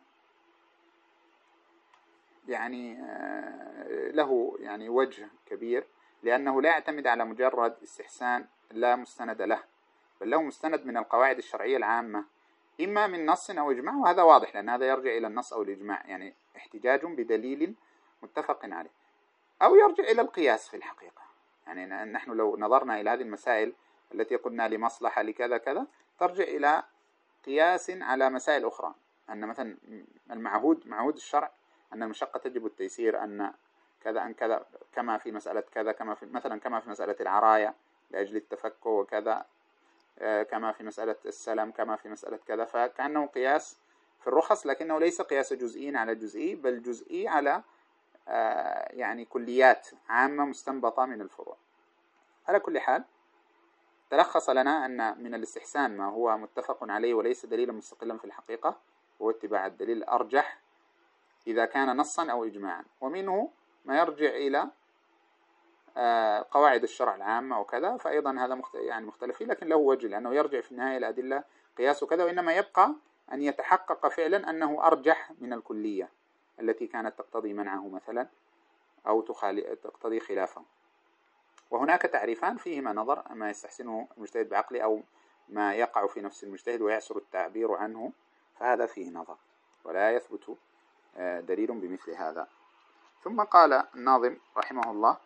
يعني آه له يعني وجه كبير، لأنه لا يعتمد على مجرد استحسان لا مستند له، بل له مستند من القواعد الشرعية العامة، إما من نص أو إجماع، وهذا واضح لأن هذا يرجع إلى النص أو الإجماع، يعني احتجاج بدليل متفق عليه، أو يرجع إلى القياس في الحقيقة. يعني نحن لو نظرنا إلى هذه المسائل التي قلنا لمصلحة لكذا كذا، ترجع إلى قياس على مسائل أخرى، أن مثلا المعهود معهود الشرع أن المشقة تجب التيسير، أن كذا أن كذا، كما في مسألة كذا، كما في مثلا كما في مسألة العراية لأجل التفكه وكذا، كما في مسألة السلم، كما في مسألة كذا. فكأنه قياس في الرخص، لكنه ليس قياس جزئي على جزئي، بل جزئي على يعني كليات عامة مستنبطة من الفروع. على كل حال تلخص لنا أن من الاستحسان ما هو متفق عليه وليس دليلا مستقلا في الحقيقة، هو اتباع الدليل الأرجح إذا كان نصا أو إجماعا، ومنه ما يرجع إلى قواعد الشرع العامة وكذا، فأيضا هذا يعني مختلف فيه، لكن له وجه لأنه يرجع في النهاية إلى أدلة قياس وكذا، وإنما يبقى أن يتحقق فعلا أنه أرجح من الكلية التي كانت تقتضي منعه مثلا أو تقتضي خلافه. وهناك تعريفان فيهما نظر، ما يستحسنه المجتهد بعقله أو ما يقع في نفس المجتهد ويعسر التعبير عنه، فهذا فيه نظر ولا يثبت دليل بمثل هذا. ثم قال الناظم رحمه الله: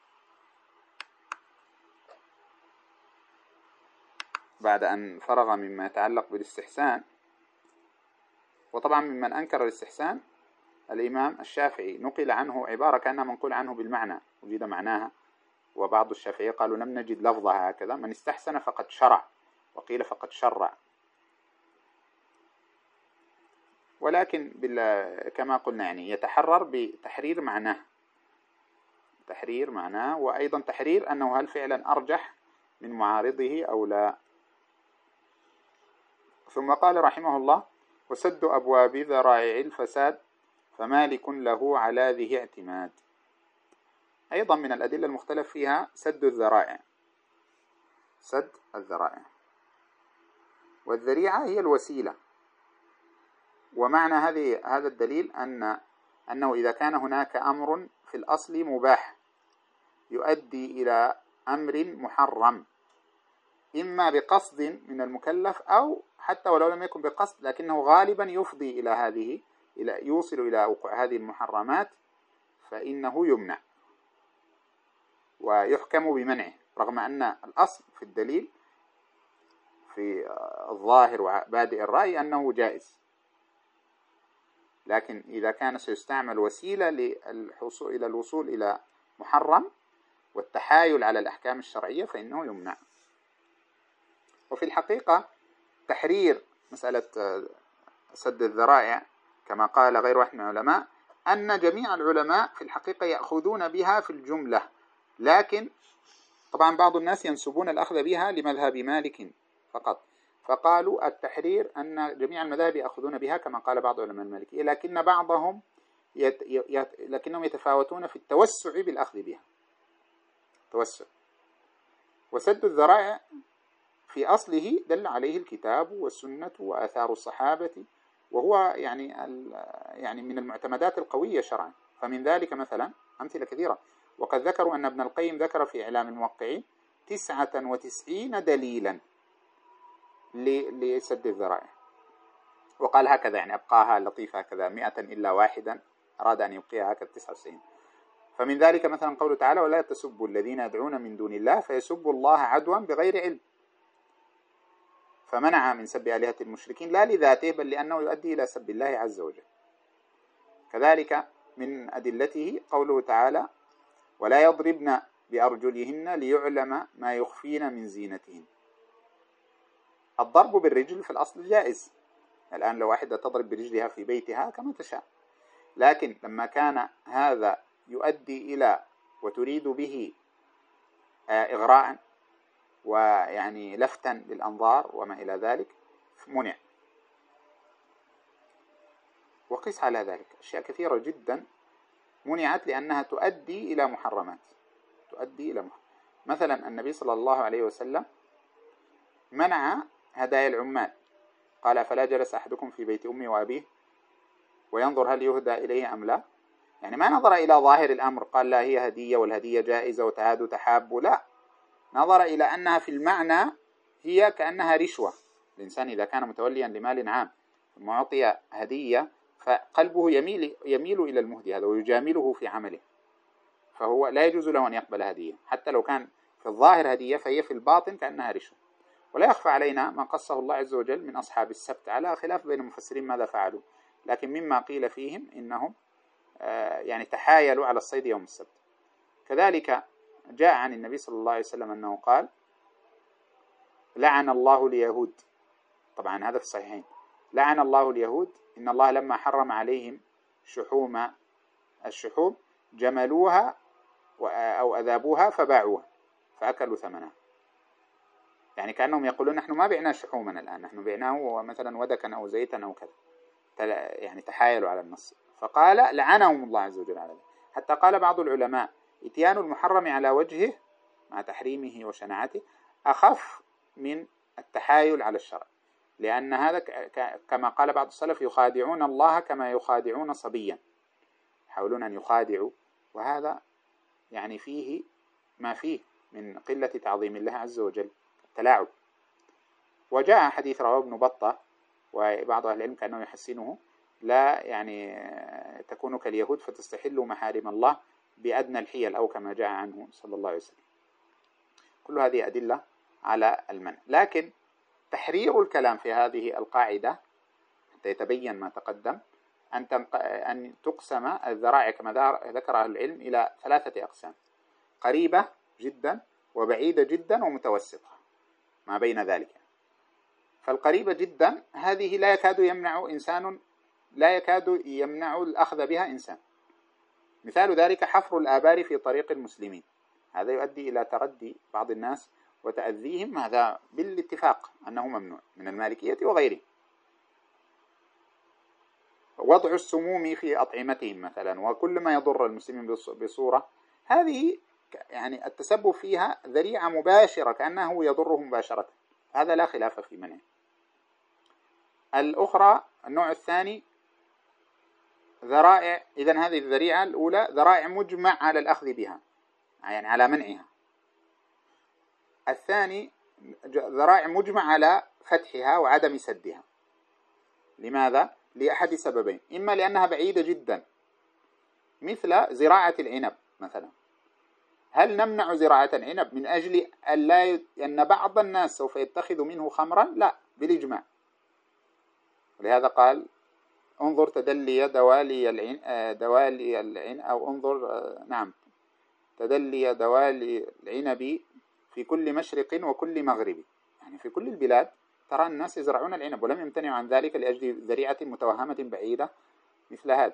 بعد أن فرغ مما يتعلق بالاستحسان، وطبعا ممن أنكر الاستحسان الإمام الشافعي، نقل عنه عبارة كأنها منقول عنه بالمعنى، وجد معناها، وبعض الشافعية قالوا لم نجد لفظها هكذا: من استحسن فقد شرع، وقيل فقد شرع. ولكن كما قلنا يعني يتحرر بتحرير معناه، تحرير معناه وأيضا تحرير أنه هل فعلا أرجح من معارضه أو لا. ثم قال رحمه الله: وسد أبواب ذرائع الفساد فمالك له على ذي اعتماد. أيضا من الأدلة المختلف فيها سد الذرائع، سد الذرائع، والذريعة هي الوسيلة. ومعنى هذه هذا الدليل أن أنه إذا كان هناك أمر في الأصل مباح يؤدي إلى أمر محرم، إما بقصد من المكلف أو حتى ولو لم يكن بقصد، لكنه غالبا يفضي إلى هذه إلى يوصل إلى وقوع هذه المحرمات، فإنه يمنع ويحكم بمنعه، رغم أن الأصل في الدليل في الظاهر وبادئ الرأي أنه جائز، لكن إذا كان سيستعمل وسيلة للحصول إلى الوصول إلى محرم والتحايل على الأحكام الشرعية فإنه يمنع. وفي الحقيقة تحرير مسألة سد الذرائع كما قال غير واحد من العلماء أن جميع العلماء في الحقيقة يأخذون بها في الجملة، لكن طبعا بعض الناس ينسبون الأخذ بها لمذهب مالك فقط، فقالوا التحرير أن جميع المذاهب يأخذون بها كما قال بعض علماء المالكية، لكن بعضهم يت... يت... لكنهم يتفاوتون في التوسع بالأخذ بها، توسع. وسد الذرائع في أصله دل عليه الكتاب والسنة وآثار الصحابة، وهو يعني يعني من المعتمدات القوية شرعا. فمن ذلك مثلا أمثلة كثيرة، وقد ذكروا أن ابن القيم ذكر في إعلام الموقعين تسعة وتسعين دليلا لسد الذرائع، وقال هكذا يعني أبقاها لطيفة هكذا مئة إلا واحدا، أراد أن يبقيها هكذا تسعة وتسعين. فمن ذلك مثلا قوله تعالى: ولا تسبوا الذين يدعون من دون الله فيسبوا الله عدوا بغير علم، فمنع من سب آلهة المشركين لا لذاته بل لأنه يؤدي إلى سب الله عز وجل. كذلك من أدلته قوله تعالى: ولا يضربن بأرجلهن ليعلم ما يخفين من زينتهن. الضرب بالرجل في الأصل جائز، الآن لو واحدة تضرب برجلها في بيتها كما تشاء، لكن لما كان هذا يؤدي إلى وتريد به إغراء ويعني لفتا للأنظار وما إلى ذلك منع. وقس على ذلك أشياء كثيرة جدا منعت لأنها تؤدي إلى محرمات، تؤدي إلى محرمات. مثلا النبي صلى الله عليه وسلم منع هدايا العمال، قال فلا جلس أحدكم في بيت أمي وأبيه وينظر هل يهدى إليه أم لا. يعني ما نظر إلى ظاهر الأمر قال لا هي هدية والهدية جائزة وتهادوا تحابوا، لا، نظر إلى أنها في المعنى هي كأنها رشوة. الإنسان إذا كان متوليا لمال عام ثم أعطي هدية فقلبه يميل, يميل إلى المهدي هذا ويجامله في عمله، فهو لا يجوز له أن يقبل هدية، حتى لو كان في الظاهر هدية فهي في الباطن كأنها رشوة. ولا يخفى علينا ما قصه الله عز وجل من أصحاب السبت، على خلاف بين المفسرين ماذا فعلوا، لكن مما قيل فيهم إنهم يعني تحايلوا على الصيد يوم السبت. كذلك جاء عن النبي صلى الله عليه وسلم أنه قال لعن الله اليهود، طبعا هذا في الصحيحين، لعن الله اليهود إن الله لما حرم عليهم شحوم الشحوم جملوها أو أذابوها فباعوها فأكلوا ثمنها. يعني كأنهم يقولون نحن ما بعنا شحومنا الآن، نحن بعناه مثلا ودكا أو زيتا أو كذا، يعني تحايلوا على النص، فقال لعنهم الله عز وجل على ذلك. حتى قال بعض العلماء إتيان المحرم على وجهه مع تحريمه وشناعته أخف من التحايل على الشرع، لأن هذا كما قال بعض السلف يخادعون الله كما يخادعون صبيا، يحاولون أن يخادعوا، وهذا يعني فيه ما فيه من قلة تعظيم الله عز وجل، التلاعب. وجاء حديث رواه ابن بطة وبعض أهل العلم كأنه يحسنه، لا يعني تكونوا كاليهود فتستحلوا محارم الله بأدنى الحيل أو كما جاء عنه صلى الله عليه وسلم. كل هذه أدلة على المنع، لكن تحرير الكلام في هذه القاعدة حتى يتبين ما تقدم أن, تنق... أن تقسم الذرائع كما ذكر أهل العلم إلى ثلاثة أقسام: قريبة جدا وبعيدة جدا ومتوسطة ما بين ذلك. فالقريبة جدا هذه لا يكاد يمنع إنسان لا يكاد يمنع الأخذ بها إنسان، مثال ذلك حفر الآبار في طريق المسلمين، هذا يؤدي إلى تردي بعض الناس وتأذيهم، هذا بالاتفاق أنه ممنوع من المالكية وغيره. وضع السموم في أطعمتهم مثلا وكل ما يضر المسلمين بصورة، هذه يعني التسبب فيها ذريعة مباشرة كأنه يضرهم مباشرة، هذا لا خلاف في منعه. الأخرى النوع الثاني ذرائع، إذن هذه الذريعة الأولى ذرائع مجمع على الأخذ بها يعني على منعها. الثاني ذرائع مجمع على فتحها وعدم سدها. لماذا؟ لأحد سببين: إما لأنها بعيدة جدا مثل زراعة العنب مثلا، هل نمنع زراعة العنب من أجل أن, لا ي... أن بعض الناس سوف يتخذ منه خمرا؟ لا، بالإجماع. ولهذا قال انظر تدلي دوالي العن دوالي العن أو انظر نعم تدلي دوالي العنب في كل مشرق وكل مغرب، يعني في كل البلاد ترى الناس يزرعون العنب ولم يمتنعوا عن ذلك لأجل ذريعة متوهمة بعيدة مثل هذه.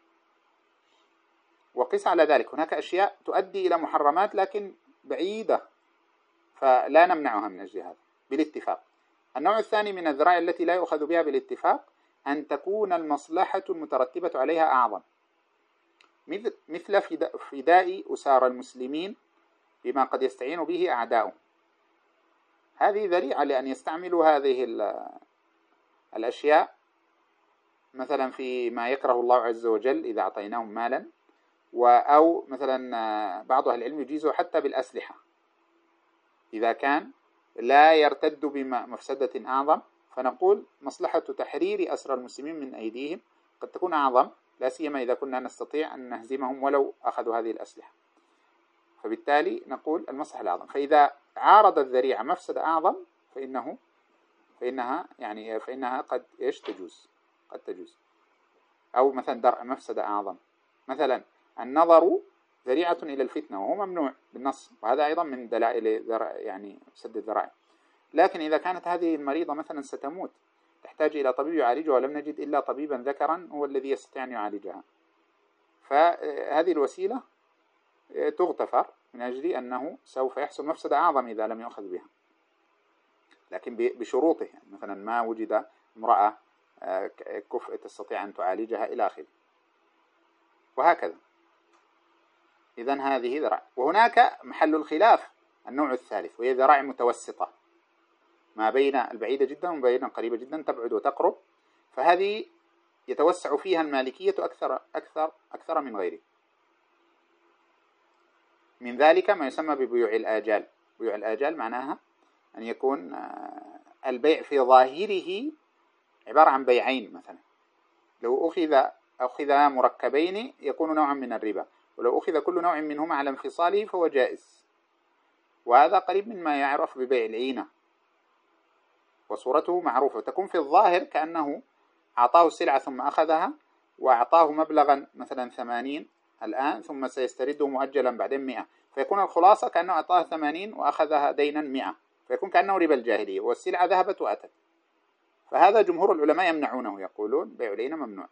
وقس على ذلك هناك أشياء تؤدي إلى محرمات لكن بعيدة فلا نمنعها من أجل هذا بالاتفاق. النوع الثاني من الذرائع التي لا يؤخذ بها بالاتفاق أن تكون المصلحة المترتبة عليها أعظم، مثل فداء أسار المسلمين بما قد يستعين به أعداؤهم، هذه ذريعة لأن يستعملوا هذه الأشياء مثلا في ما يكره الله عز وجل إذا أعطيناهم مالا، أو مثلا بعض أهل العلم يجيزه حتى بالأسلحة إذا كان لا يرتد بمفسدة أعظم، فنقول مصلحة تحرير أسرى المسلمين من أيديهم قد تكون أعظم، لا سيما إذا كنا نستطيع أن نهزمهم ولو أخذوا هذه الأسلحة، فبالتالي نقول المصلحة الأعظم. فإذا عارض الذريعة مفسدة أعظم فإنه فإنها يعني فإنها قد إيش تجوز قد تجوز أو مثلا درء مفسدة أعظم، مثلا النظر ذريعة إلى الفتنة وهو ممنوع بالنص، وهذا أيضا من دلائل يعني سد الذرائع. لكن إذا كانت هذه المريضة مثلا ستموت تحتاج إلى طبيب يعالجها ولم نجد إلا طبيبا ذكرا هو الذي يستطيع أن يعالجها، فهذه الوسيلة تغتفر من أجل أنه سوف يحصل مفسدة أعظم إذا لم يؤخذ بها، لكن بشروطه، مثلا ما وجد امرأة كفء تستطيع أن تعالجها إلى آخره، وهكذا. إذن هذه ذرائع. وهناك محل الخلاف النوع الثالث، وهي ذراع متوسطة ما بين البعيدة جدا وما بين القريبة جدا، تبعد وتقرب، فهذه يتوسع فيها المالكية أكثر أكثر أكثر من غيره. من ذلك ما يسمى ببيوع الآجال. بيوع الآجال معناها أن يكون البيع في ظاهره عبارة عن بيعين، مثلا لو أخذ أخذ مركبين يكون نوعا من الربا، ولو أخذ كل نوع منهما على انفصاله فهو جائز. وهذا قريب مما يعرف ببيع العينة، وصورته معروفة، تكون في الظاهر كأنه أعطاه السلعة ثم أخذها، وأعطاه مبلغا مثلا ثمانين الآن ثم سيسترده مؤجلا بعدين مئة، فيكون الخلاصة كأنه أعطاه ثمانين وأخذها دينا مئة، فيكون كأنه ربا الجاهلية، والسلعة ذهبت وأتت. فهذا جمهور العلماء يمنعونه، يقولون بيع العينة ممنوع،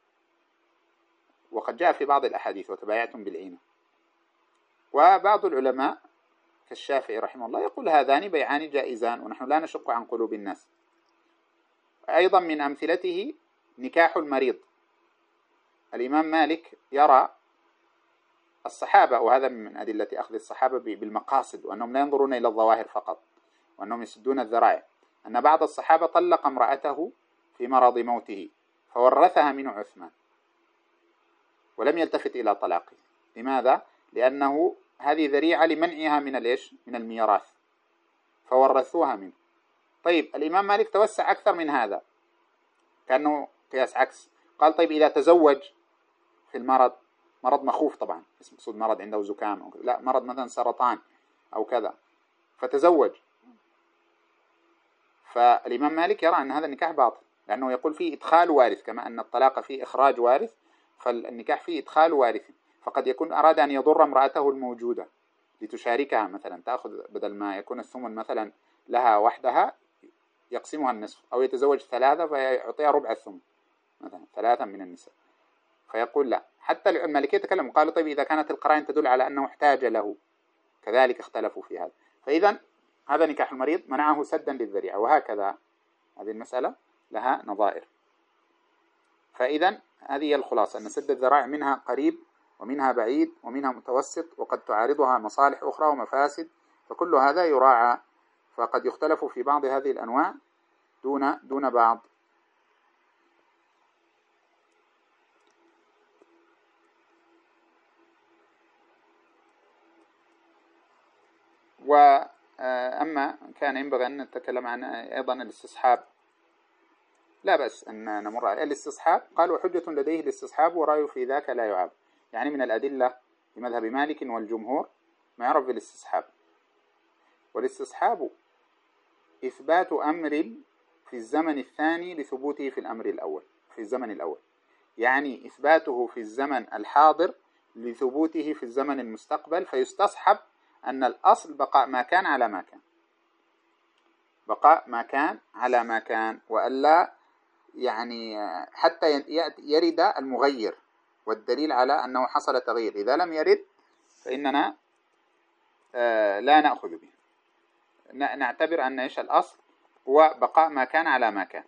وقد جاء في بعض الأحاديث وتبايعتم بالعينة. وبعض العلماء كالشافعي رحمه الله يقول هذان بيعان جائزان ونحن لا نشق عن قلوب الناس. أيضا من أمثلته نكاح المريض. الإمام مالك يرى الصحابة، وهذا من أدلة أخذ الصحابة بالمقاصد، وأنهم لا ينظرون إلى الظواهر فقط، وأنهم يسدون الذرائع، أن بعض الصحابة طلق امرأته في مرض موته فورثها منه عثمان ولم يلتفت إلى طلاقه. لماذا؟ لأنه هذه ذريعة لمنعها من الإيش؟ من الميراث، فورثوها منه. طيب الإمام مالك توسع أكثر من هذا، كأنه قياس عكس، قال طيب إذا تزوج في المرض، مرض مخوف طبعا، مقصود مرض عنده زكام أو لا، مرض مثلا سرطان أو كذا، فتزوج، فالإمام مالك يرى أن هذا النكاح باطل، لأنه يقول فيه إدخال وارث، كما أن الطلاق فيه إخراج وارث، فالنكاح فيه إدخال وارث. فقد يكون أراد أن يضر امرأته الموجودة لتشاركها، مثلا تأخذ بدل ما يكون الثمن مثلا لها وحدها يقسمها النصف، أو يتزوج ثلاثة فيعطيها ربع الثمن مثلا، ثلاثة من النساء. فيقول لا، حتى المالكية تكلموا قالوا طيب إذا كانت القرائن تدل على أنه احتاج له، كذلك اختلفوا في هذا. فإذا هذا نكاح المريض منعه سدا للذريعة، وهكذا هذه المسألة لها نظائر. فإذا هذه الخلاصة، أن سد الذرائع منها قريب ومنها بعيد ومنها متوسط، وقد تعارضها مصالح أخرى ومفاسد، فكل هذا يراعى، فقد يختلف في بعض هذه الأنواع دون دون بعض. وأما كان ينبغي أن نتكلم عن أيضا الاستصحاب، لا بأس أن نمر على الاستصحاب. قال وحجة لديه الاستصحاب ورأيه في ذاك لا يعاب، يعني من الأدلة لمذهب مالك والجمهور ما يعرف بالاستصحاب. والاستصحاب إثبات أمر في الزمن الثاني لثبوته في الأمر الأول، في الزمن الأول، يعني إثباته في الزمن الحاضر لثبوته في الزمن المستقبل، فيستصحب أن الأصل بقاء ما كان على ما كان، بقاء ما كان على ما كان، وألا يعني حتى يرد المغير والدليل على أنه حصل تغيير. إذا لم يرد فإننا لا نأخذ به، نعتبر أن إيش الأصل هو بقاء ما كان على ما كان.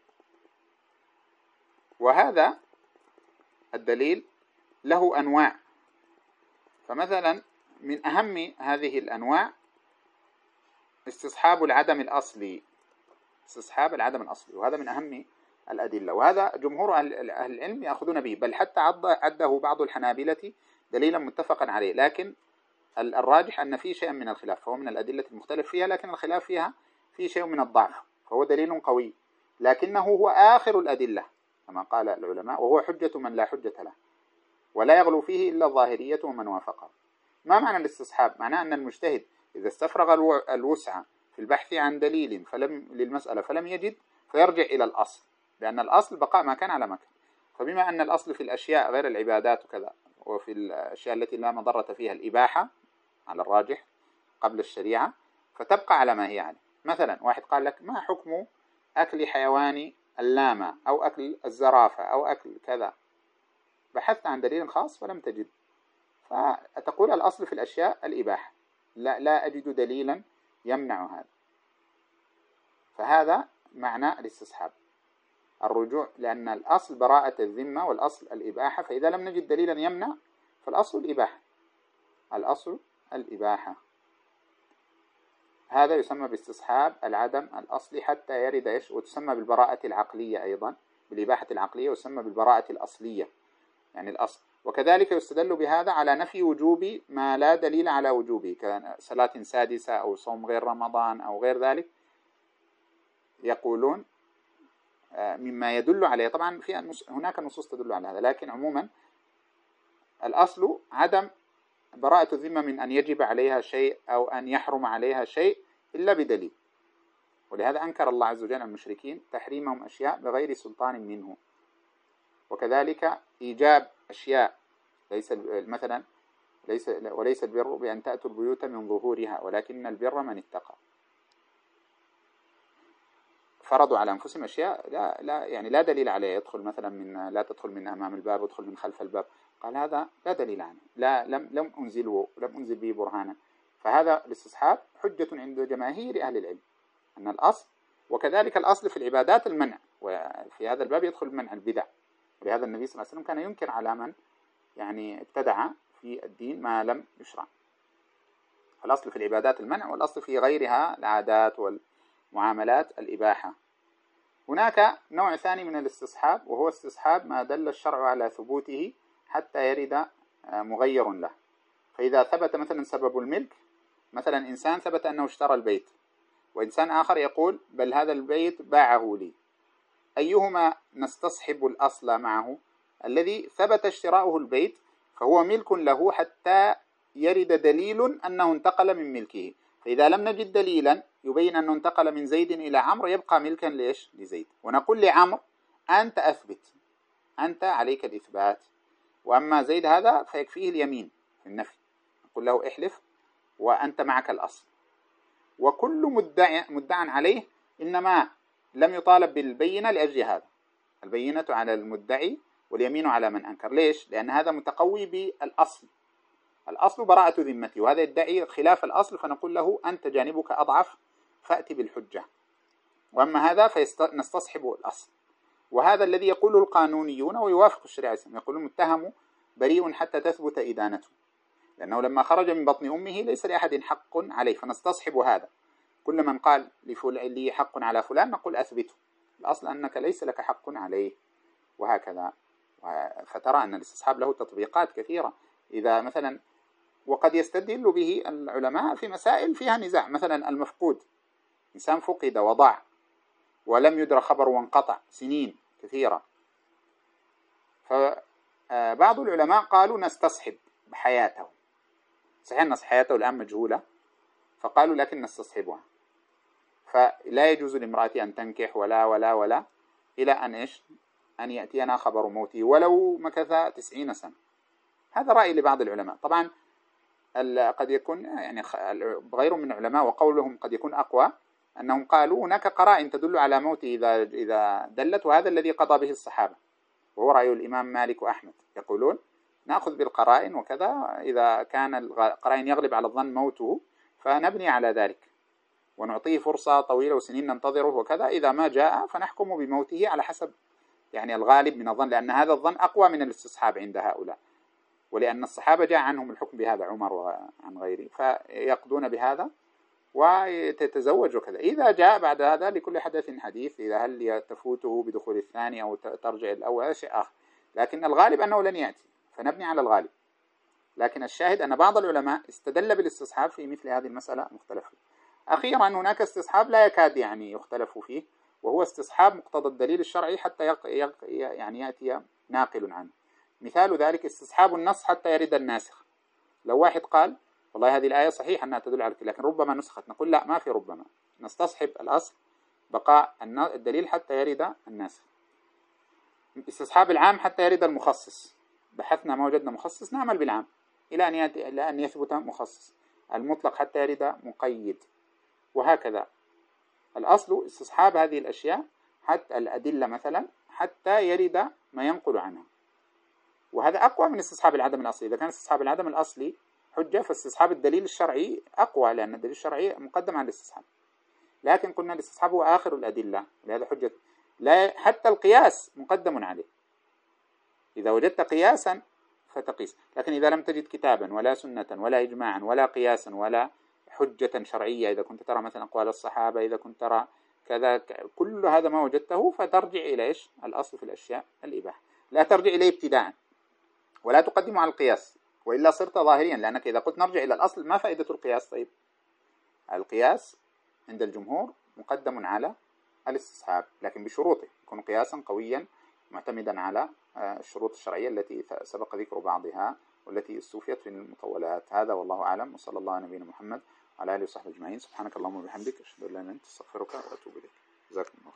وهذا الدليل له أنواع، فمثلا من أهم هذه الأنواع استصحاب العدم الأصلي، استصحاب العدم الأصلي، وهذا من أهم الأدلة، وهذا جمهور أهل العلم يأخذون به، بل حتى عده بعض الحنابلة دليلا متفقا عليه، لكن الراجح أن فيه شيء من الخلاف، فهو من الأدلة المختلف فيها، لكن الخلاف فيها فيه شيء من الضعف، فهو دليل قوي، لكنه هو آخر الأدلة كما قال العلماء، وهو حجة من لا حجة له، ولا يغلو فيه إلا الظاهرية ومن وافقه. ما معنى الاستصحاب؟ معناه أن المجتهد إذا استفرغ الوسع في البحث عن دليل فلم للمسألة فلم يجد، فيرجع إلى الأصل، لأن الأصل بقاء ما كان على ما كان. فبما أن الأصل في الأشياء غير العبادات وكذا، وفي الأشياء التي لا مضرة فيها الإباحة على الراجح قبل الشريعة، فتبقى على ما هي عليه. مثلا واحد قال لك ما حكم أكل حيواني اللامة أو أكل الزرافة أو أكل كذا، بحثت عن دليل خاص فلم تجد، فتقول الأصل في الأشياء الإباحة، لا, لا أجد دليلا يمنع هذا. فهذا معنى الاستصحاب، الرجوع، لأن الأصل براءة الذمة والأصل الإباحة، فإذا لم نجد دليلا يمنع فالأصل الإباحة، الأصل الإباحة. هذا يسمى باستصحاب العدم الأصلي حتى يرد إيش، وتسمى بالبراءة العقلية أيضا، بالإباحة العقلية، وتسمى بالبراءة الأصلية يعني الأصل. وكذلك يستدل بهذا على نفي وجوب ما لا دليل على وجوبه، كصلاة سادسة أو صوم غير رمضان أو غير ذلك، يقولون مما يدل عليه. طبعا في هناك نصوص تدل على هذا، لكن عموما الأصل عدم براءة الذمة من أن يجب عليها شيء أو أن يحرم عليها شيء إلا بدليل. ولهذا أنكر الله عز وجل المشركين تحريمهم أشياء بغير سلطان منه. وكذلك إيجاب أشياء ليس مثلا ليس وليس البر بأن تأتوا البيوت من ظهورها ولكن البر من اتقى. فرضوا على أنفسهم أشياء لا لا يعني لا دليل عليه، يدخل مثلا من لا تدخل من أمام الباب وادخل من خلف الباب، قال هذا لا دليل عنه، لا لم لم أنزله لم أنزل به برهانا. فهذا الاستصحاب حجة عند جماهير أهل العلم أن الأصل. وكذلك الأصل في العبادات المنع، وفي هذا الباب يدخل منع البدع. ولهذا النبي صلى الله عليه وسلم كان ينكر على من يعني ابتدع في الدين ما لم يشرع. الأصل في العبادات المنع، والأصل في غيرها العادات والمعاملات الإباحة. هناك نوع ثاني من الاستصحاب، وهو استصحاب ما دل الشرع على ثبوته حتى يرد مغير له. فإذا ثبت مثلا سبب الملك، مثلا إنسان ثبت أنه اشترى البيت، وإنسان آخر يقول بل هذا البيت باعه لي، أيهما نستصحب الأصل معه؟ الذي ثبت اشتراؤه البيت فهو ملك له حتى يرد دليل أنه انتقل من ملكه. فإذا لم نجد دليلا يبين أنه انتقل من زيد إلى عمرو يبقى ملكا ليش؟ لزيد. ونقول لعمرو أنت أثبت، أنت عليك الإثبات، وأما زيد هذا فيكفيه اليمين في النفي، نقول له احلف وأنت معك الأصل. وكل مدعى مدعى عليه إنما لم يطالب بالبينة لأجل هذا، البينة على المدعي واليمين على من أنكر. ليش؟ لأن هذا متقوي بالأصل، الأصل براءة ذمته، وهذا يدعي خلاف الأصل، فنقول له أنت جانبك أضعف فأتي بالحجة. وأما هذا فنستصحب الأصل. وهذا الذي يقوله القانونيون ويوافق الشريعة، يقولون المتهم بريء حتى تثبت إدانته، لأنه لما خرج من بطن أمه ليس لأحد حق عليه، فنستصحب هذا. كل من قال لي حق على فلان نقول أثبته، الأصل أنك ليس لك حق عليه، وهكذا. فترى أن الاستصحاب له تطبيقات كثيرة. إذا مثلا وقد يستدل به العلماء في مسائل فيها نزاع، مثلا المفقود، إنسان فقد وضاع ولم يدرى خبر وانقطع سنين كثيرة، فبعض العلماء قالوا نستصحب بحياته، صحيح أن حياته الآن مجهولة، فقالوا لكن نستصحبها. فلا يجوز لامرأة أن تنكح ولا ولا ولا إلى أن إيش؟ أن يأتينا خبر موته ولو مكث تسعين سنة. هذا رأي لبعض العلماء. طبعا قد يكون يعني غير من العلماء وقولهم قد يكون أقوى، أنهم قالوا هناك قرائن تدل على موته إذا إذا دلت، وهذا الذي قضى به الصحابة، وهو رأي الإمام مالك وأحمد، يقولون نأخذ بالقرائن وكذا، إذا كان القرائن يغلب على الظن موته فنبني على ذلك ونعطيه فرصة طويلة وسنين ننتظره وكذا، إذا ما جاء فنحكم بموته على حسب يعني الغالب من الظن، لأن هذا الظن أقوى من الاستصحاب عند هؤلاء، ولأن الصحابة جاء عنهم الحكم بهذا، عمر وعن غيره، فيقضون بهذا وتتزوج وكذا. إذا جاء بعد هذا لكل حدث حديث، إذا هل تفوته بدخول الثاني أو ترجع الأول شيء آخر، لكن الغالب أنه لن يأتي، فنبني على الغالب. لكن الشاهد أن بعض العلماء استدل بالاستصحاب في مثل هذه المسألة مختلف فيه. أخيرا هناك استصحاب لا يكاد يعني يختلف فيه، وهو استصحاب مقتضى الدليل الشرعي حتى يق... يق... يعني يأتي ناقل عنه. مثال ذلك استصحاب النص حتى يرد الناسخ. لو واحد قال والله هذه الآية صحيح أنها تدل على لكن ربما نسخت، نقول لا، ما في ربما، نستصحب الأصل بقاء الدليل حتى يرد الناسخ. استصحاب العام حتى يرد المخصص، بحثنا ما وجدنا مخصص نعمل بالعام إلى أن يأتي إلى أن يثبت مخصص. المطلق حتى يرد مقيد، وهكذا. الأصل استصحاب هذه الأشياء حتى الأدلة مثلا حتى يرد ما ينقل عنها، وهذا أقوى من استصحاب العدم الأصلي. إذا كان استصحاب العدم الأصلي حجة، فاستصحاب الدليل الشرعي أقوى، لأن الدليل الشرعي مقدم على الاستصحاب. لكن قلنا الاستصحاب هو آخر الأدلة، لهذا حجة. لا، حتى القياس مقدم عليه، إذا وجدت قياسا فتقيس، لكن إذا لم تجد كتابا ولا سنة ولا إجماعا ولا قياسا ولا حجة شرعية، إذا كنت ترى مثلا أقوال الصحابة، إذا كنت ترى كذا، كل هذا ما وجدته فترجع إلى إيش؟ الأصل في الأشياء الإباحة، لا ترجع إليه ابتداء ولا تقدمه على القياس، وإلا صرت ظاهريا، لأنك إذا قلت نرجع إلى الأصل ما فائدة القياس؟ طيب القياس عند الجمهور مقدم على الاستصحاب، لكن بشروطه، يكون قياسا قويا معتمدا على الشروط الشرعية التي سبق ذكر بعضها والتي استوفيت في المطولات. هذا والله أعلم، وصلى الله على نبينا محمد وعلى آله وصحبه أجمعين. سبحانك اللهم وبحمدك، أشهد أن لا إله إلا أنت، أستغفرك وأتوب إليك. جزاكم الله.